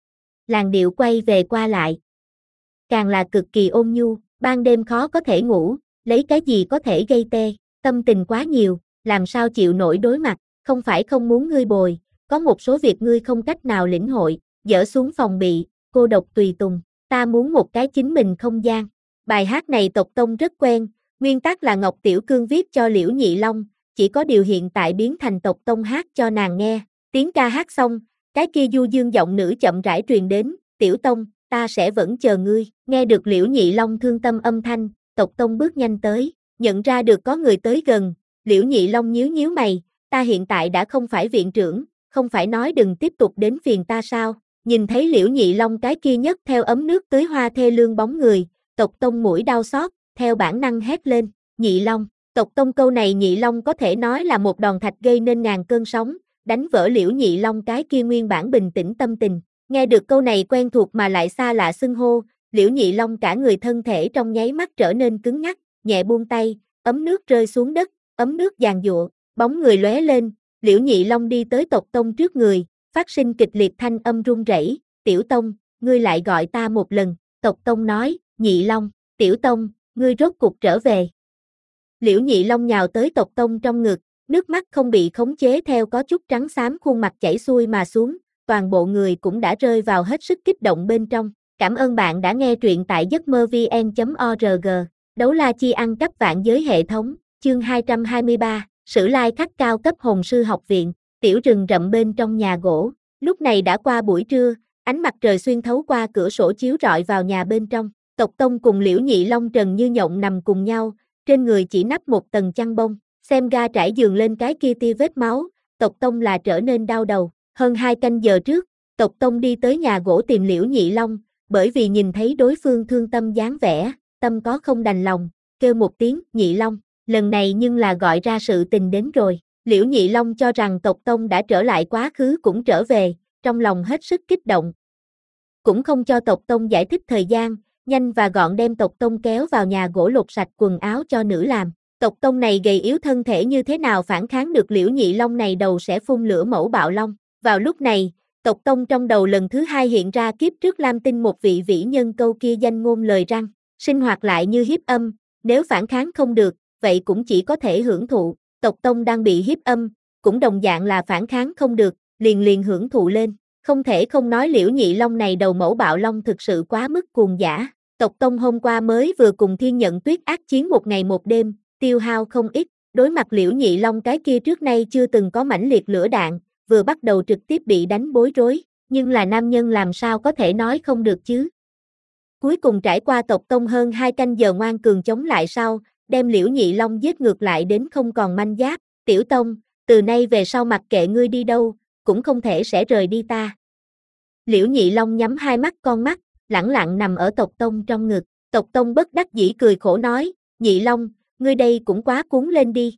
Làn điệu quay về qua lại, càng là cực kỳ ôn nhu, ban đêm khó có thể ngủ, lấy cái gì có thể gây tê, tâm tình quá nhiều, làm sao chịu nổi đối mặt, không phải không muốn ngươi bồi, có một số việc ngươi không cách nào lĩnh hội, dỡ xuống phòng bị, cô độc tùy tùng, ta muốn một cái chính mình không gian. Bài hát này Tộc Tông rất quen, nguyên tác là Ngọc Tiểu Cương viết cho Liễu Nhị Long, chỉ có điều hiện tại biến thành Tộc Tông hát cho nàng nghe, tiếng ca hát xong, cái kia du dương giọng nữ chậm rãi truyền đến, Tiểu Tông, ta sẽ vẫn chờ ngươi, nghe được Liễu Nhị Long thương tâm âm thanh, Tộc Tông bước nhanh tới, nhận ra được có người tới gần, Liễu Nhị Long nhíu nhíu mày, ta hiện tại đã không phải viện trưởng, không phải nói đừng tiếp tục đến phiền ta sao, nhìn thấy Liễu Nhị Long cái kia nhất theo ấm nước tưới hoa thê lương bóng người, Tộc Tông mũi đau xót, theo bản năng hét lên, Nhị Long, Tộc Tông câu này Nhị Long có thể nói là một đòn thạch gây nên ngàn cơn sóng, đánh vỡ Liễu Nhị Long cái kia nguyên bản bình tĩnh tâm tình, nghe được câu này quen thuộc mà lại xa lạ xưng hô, Liễu Nhị Long cả người thân thể trong nháy mắt trở nên cứng ngắc, nhẹ buông tay, ấm nước rơi xuống đất, ấm nước giàn giụa, bóng người lóe lên, Liễu Nhị Long đi tới Tộc Tông trước người, phát sinh kịch liệt thanh âm run rẩy, Tiểu Tông, ngươi lại gọi ta một lần, Tộc Tông nói, Nhị Long, Tiểu Tông, ngươi rốt cuộc trở về. Liễu Nhị Long nhào tới Tộc Tông trong ngực, nước mắt không bị khống chế theo có chút trắng xám khuôn mặt chảy xuôi mà xuống, toàn bộ người cũng đã rơi vào hết sức kích động bên trong. Cảm ơn bạn đã nghe truyện tại giấc mơ vn chấm org. Đấu la chi ăn cắp vạn giới hệ thống, chương hai trăm hai mươi ba, Sử Lai Khắc cao cấp hồn sư học viện, tiểu rừng rậm bên trong nhà gỗ. Lúc này đã qua buổi trưa, ánh mặt trời xuyên thấu qua cửa sổ chiếu rọi vào nhà bên trong. Tộc Tông cùng Liễu Nhị Long trần như nhộng nằm cùng nhau, trên người chỉ nắp một tầng chăn bông, xem ga trải giường lên cái kia tia vết máu, Tộc Tông là trở nên đau đầu. Hơn hai canh giờ trước, Tộc Tông đi tới nhà gỗ tìm Liễu Nhị Long, bởi vì nhìn thấy đối phương thương tâm dáng vẻ, tâm có không đành lòng, kêu một tiếng, Nhị Long, lần này nhưng là gọi ra sự tình đến rồi. Liễu Nhị Long cho rằng Tộc Tông đã trở lại quá khứ cũng trở về, trong lòng hết sức kích động. Cũng không cho Tộc Tông giải thích thời gian, nhanh và gọn đem Tộc Tông kéo vào nhà gỗ lột sạch quần áo cho nữ làm. Tộc Tông này gầy yếu thân thể như thế nào phản kháng được Liễu Nhị Long này đầu sẽ phun lửa mẫu bạo long. Vào lúc này, Tộc Tông trong đầu lần thứ hai hiện ra kiếp trước Lam Tinh một vị vĩ nhân câu kia danh ngôn lời răng, sinh hoạt lại như hiếp âm, nếu phản kháng không được, vậy cũng chỉ có thể hưởng thụ. Tộc Tông đang bị hiếp âm, cũng đồng dạng là phản kháng không được, liền liền hưởng thụ lên. Không thể không nói Liễu Nhị Long này đầu mẫu bạo long thực sự quá mức cuồng dã. Tộc Tông hôm qua mới vừa cùng Thiên Nhận Tuyết ác chiến một ngày một đêm, tiêu hao không ít, đối mặt Liễu Nhị Long cái kia trước nay chưa từng có mãnh liệt lửa đạn, vừa bắt đầu trực tiếp bị đánh bối rối, nhưng là nam nhân làm sao có thể nói không được chứ. Cuối cùng trải qua Tộc Tông hơn hai canh giờ ngoan cường chống lại sau, đem Liễu Nhị Long giết ngược lại đến không còn manh giáp. Tiểu Tông, từ nay về sau mặc kệ ngươi đi đâu, cũng không thể sẽ rời đi ta. Liễu Nhị Long nhắm hai mắt con mắt, lẳng lặng nằm ở Tộc Tông trong ngực. Tộc Tông bất đắc dĩ cười khổ nói, Nhị Long, ngươi đây cũng quá cuốn lên đi.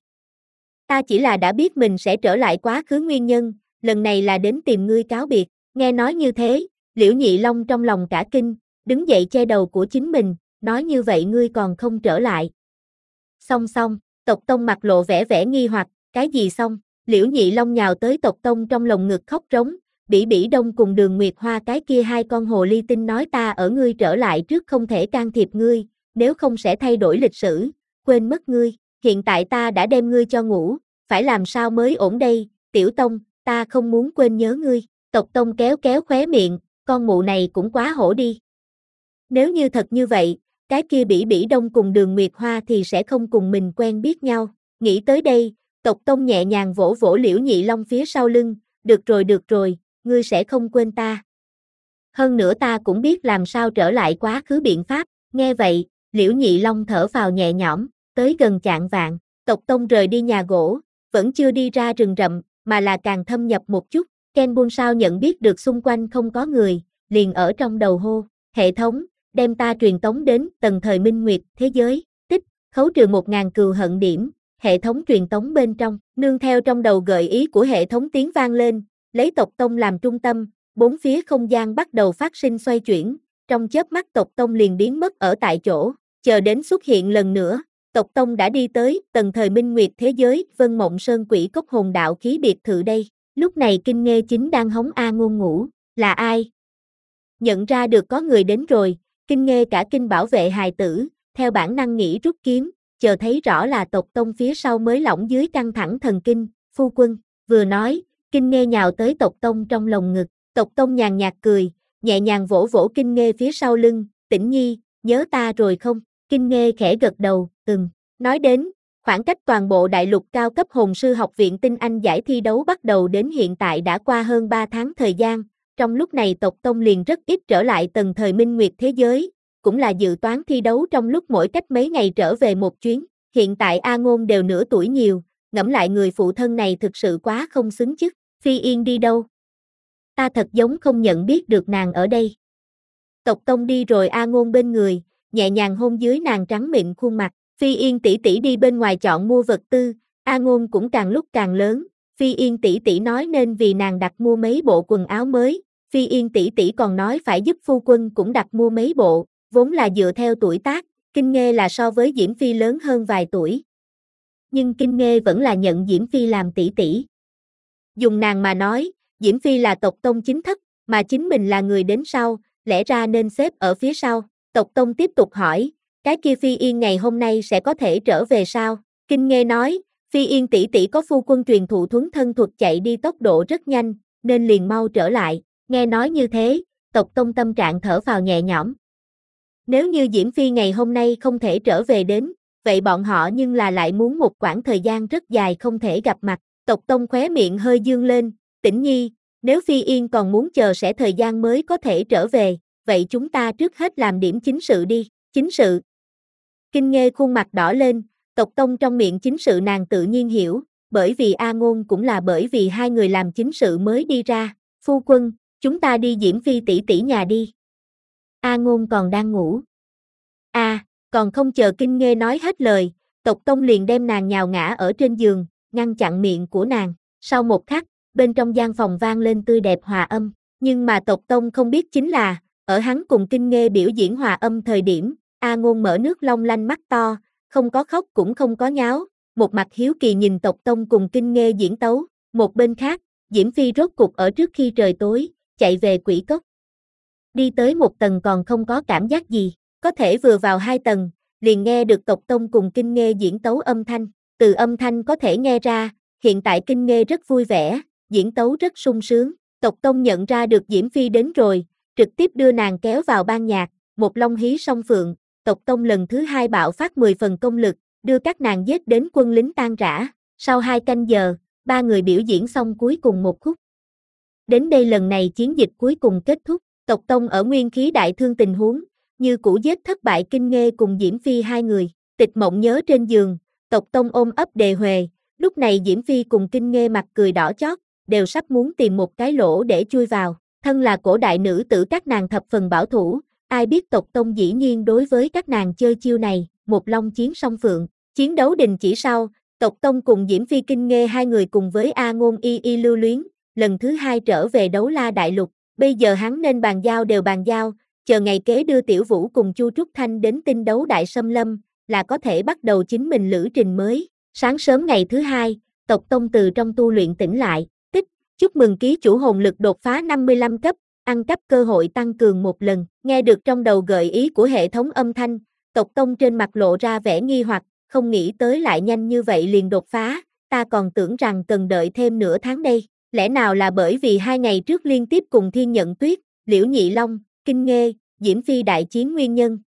Ta chỉ là đã biết mình sẽ trở lại quá khứ nguyên nhân, lần này là đến tìm ngươi cáo biệt. Nghe nói như thế, Liễu Nhị Long trong lòng cả kinh, đứng dậy che đầu của chính mình, nói như vậy ngươi còn không trở lại. Xong xong, Tộc Tông mặt lộ vẻ vẻ nghi hoặc, cái gì xong? Liễu Nhị Long nhào tới Tộc Tông trong lồng ngực khóc rống, Bỉ Bỉ Đông cùng Đường Nguyệt Hoa cái kia hai con hồ ly tinh nói ta ở ngươi trở lại trước không thể can thiệp ngươi, nếu không sẽ thay đổi lịch sử, quên mất ngươi, hiện tại ta đã đem ngươi cho ngủ, phải làm sao mới ổn đây, Tiểu Tông, ta không muốn quên nhớ ngươi. Tộc Tông kéo kéo khóe miệng, con mụ này cũng quá hổ đi. Nếu như thật như vậy, cái kia Bỉ Bỉ Đông cùng Đường Nguyệt Hoa thì sẽ không cùng mình quen biết nhau. Nghĩ tới đây, Tộc Tông nhẹ nhàng vỗ vỗ Liễu Nhị Long phía sau lưng, được rồi được rồi, ngươi sẽ không quên ta. Hơn nữa ta cũng biết làm sao trở lại quá khứ biện pháp. Nghe vậy, Liễu Nhị Long thở phào nhẹ nhõm, tới gần chạng vạng, Tộc Tông rời đi nhà gỗ, vẫn chưa đi ra rừng rậm, mà là càng thâm nhập một chút. Ken Buôn sao nhận biết được xung quanh không có người, liền ở trong đầu hô, hệ thống, đem ta truyền tống đến tầng thời minh nguyệt thế giới, tích, khấu trừ một ngàn cừu hận điểm, hệ thống truyền tống bên trong, nương theo trong đầu gợi ý của hệ thống tiếng vang lên, lấy Tộc Tông làm trung tâm, bốn phía không gian bắt đầu phát sinh xoay chuyển, trong chớp mắt Tộc Tông liền biến mất ở tại chỗ, chờ đến xuất hiện lần nữa, Tộc Tông đã đi tới tầng thời minh nguyệt thế giới Vân Mộng Sơn Quỷ Cốc Hồn Đạo khí biệt thự đây. Lúc này Kinh Nghê chính đang hống A Ngôn ngủ, là ai? Nhận ra được có người đến rồi, Kinh Nghê cả kinh bảo vệ hài tử, theo bản năng nghĩ rút kiếm, chờ thấy rõ là tộc tông phía sau mới lỏng dưới căng thẳng thần kinh, phu quân, vừa nói, Kinh Nghê nhào tới tộc tông trong lồng ngực, tộc tông nhàn nhạt cười, nhẹ nhàng vỗ vỗ Kinh Nghê phía sau lưng, Tĩnh Nhi, nhớ ta rồi không? Kinh Nghê khẽ gật đầu, ừm, nói đến, khoảng cách toàn bộ đại lục cao cấp hồn sư học viện tinh anh giải thi đấu bắt đầu đến hiện tại đã qua hơn ba tháng thời gian, trong lúc này tộc tông liền rất ít trở lại tầng thời minh nguyệt thế giới, cũng là dự toán thi đấu trong lúc mỗi cách mấy ngày trở về một chuyến, hiện tại A Ngôn đều nửa tuổi nhiều, ngẫm lại người phụ thân này thực sự quá không xứng chức, Phi Yên đi đâu? Ta thật giống không nhận biết được nàng ở đây. Tộc tông đi rồi A Ngôn bên người, nhẹ nhàng hôn dưới nàng trắng mịn khuôn mặt, Phi Yên tỷ tỷ đi bên ngoài chọn mua vật tư, A Ngôn cũng càng lúc càng lớn, Phi Yên tỷ tỷ nói nên vì nàng đặt mua mấy bộ quần áo mới, Phi Yên tỷ tỷ còn nói phải giúp phu quân cũng đặt mua mấy bộ, vốn là dựa theo tuổi tác, Kinh Nghê là so với Diễm Phi lớn hơn vài tuổi. Nhưng Kinh Nghê vẫn là nhận Diễm Phi làm tỷ tỷ. Dùng nàng mà nói, Diễm Phi là tộc tông chính thất, mà chính mình là người đến sau, lẽ ra nên xếp ở phía sau. Tộc tông tiếp tục hỏi, cái kia Phi Yên ngày hôm nay sẽ có thể trở về sao? Kinh Nghê nói, Phi Yên tỷ tỷ có phu quân truyền thụ thuấn thân thuật chạy đi tốc độ rất nhanh, nên liền mau trở lại. Nghe nói như thế, tộc tông tâm trạng thở phào nhẹ nhõm. Nếu như Diễm Phi ngày hôm nay không thể trở về đến, vậy bọn họ nhưng là lại muốn một quãng thời gian rất dài không thể gặp mặt. Tộc tông khóe miệng hơi dương lên, Tĩnh Nhi, nếu Phi Yên còn muốn chờ sẽ thời gian mới có thể trở về, vậy chúng ta trước hết làm điểm chính sự đi, chính sự. Kinh Nghê khuôn mặt đỏ lên, tộc tông trong miệng chính sự nàng tự nhiên hiểu, bởi vì A Ngôn cũng là bởi vì hai người làm chính sự mới đi ra, phu quân, chúng ta đi Diễm Phi tỷ tỷ nhà đi. A Ngôn còn đang ngủ. A, à, còn không chờ Kinh Nghê nói hết lời, tộc tông liền đem nàng nhào ngã ở trên giường, ngăn chặn miệng của nàng, sau một khắc, bên trong gian phòng vang lên tươi đẹp hòa âm, nhưng mà tộc tông không biết chính là, ở hắn cùng Kinh Nghê biểu diễn hòa âm thời điểm, A Ngôn mở nước long lanh mắt to, không có khóc cũng không có nháo, một mặt hiếu kỳ nhìn tộc tông cùng Kinh Nghê diễn tấu, một bên khác, Diễm Phi rốt cục ở trước khi trời tối, chạy về quỷ cốc. Đi tới một tầng còn không có cảm giác gì, có thể vừa vào hai tầng, liền nghe được tộc tông cùng Kinh Nghê diễn tấu âm thanh, từ âm thanh có thể nghe ra, hiện tại Kinh Nghê rất vui vẻ, diễn tấu rất sung sướng, tộc tông nhận ra được Diễm Phi đến rồi, trực tiếp đưa nàng kéo vào ban nhạc, một long hí song phượng, tộc tông lần thứ hai bạo phát mười phần công lực, đưa các nàng giết đến quân lính tan rã, sau hai canh giờ, ba người biểu diễn xong cuối cùng một khúc. Đến đây lần này chiến dịch cuối cùng kết thúc, tộc tông ở nguyên khí đại thương tình huống, như cũ giết thất bại Kinh Nghê cùng Diễm Phi hai người, Tịch Mộng nhớ trên giường, tộc tông ôm ấp đề huề, lúc này Diễm Phi cùng Kinh Nghê mặt cười đỏ chót, đều sắp muốn tìm một cái lỗ để chui vào, thân là cổ đại nữ tử các nàng thập phần bảo thủ, ai biết tộc tông dĩ nhiên đối với các nàng chơi chiêu này, một long chiến song phượng, chiến đấu đình chỉ sau, tộc tông cùng Diễm Phi Kinh Nghê hai người cùng với A Ngôn y y lưu luyến, lần thứ hai trở về Đấu La Đại Lục, bây giờ hắn nên bàn giao đều bàn giao, chờ ngày kế đưa Tiểu Vũ cùng Chu Trúc Thanh đến tinh đấu Đại Xâm Lâm, là có thể bắt đầu chính mình lữ trình mới. Sáng sớm ngày thứ hai, tộc tông từ trong tu luyện tỉnh lại, tích, chúc mừng ký chủ hồn lực đột phá năm mươi lăm cấp, ăn cắp cơ hội tăng cường một lần, nghe được trong đầu gợi ý của hệ thống âm thanh, tộc tông trên mặt lộ ra vẻ nghi hoặc, không nghĩ tới lại nhanh như vậy liền đột phá, ta còn tưởng rằng cần đợi thêm nửa tháng đây, lẽ nào là bởi vì hai ngày trước liên tiếp cùng Thiên Nhận Tuyết, Liễu Nhị Long, Kinh Nghê, Diễm Phi đại chiến nguyên nhân,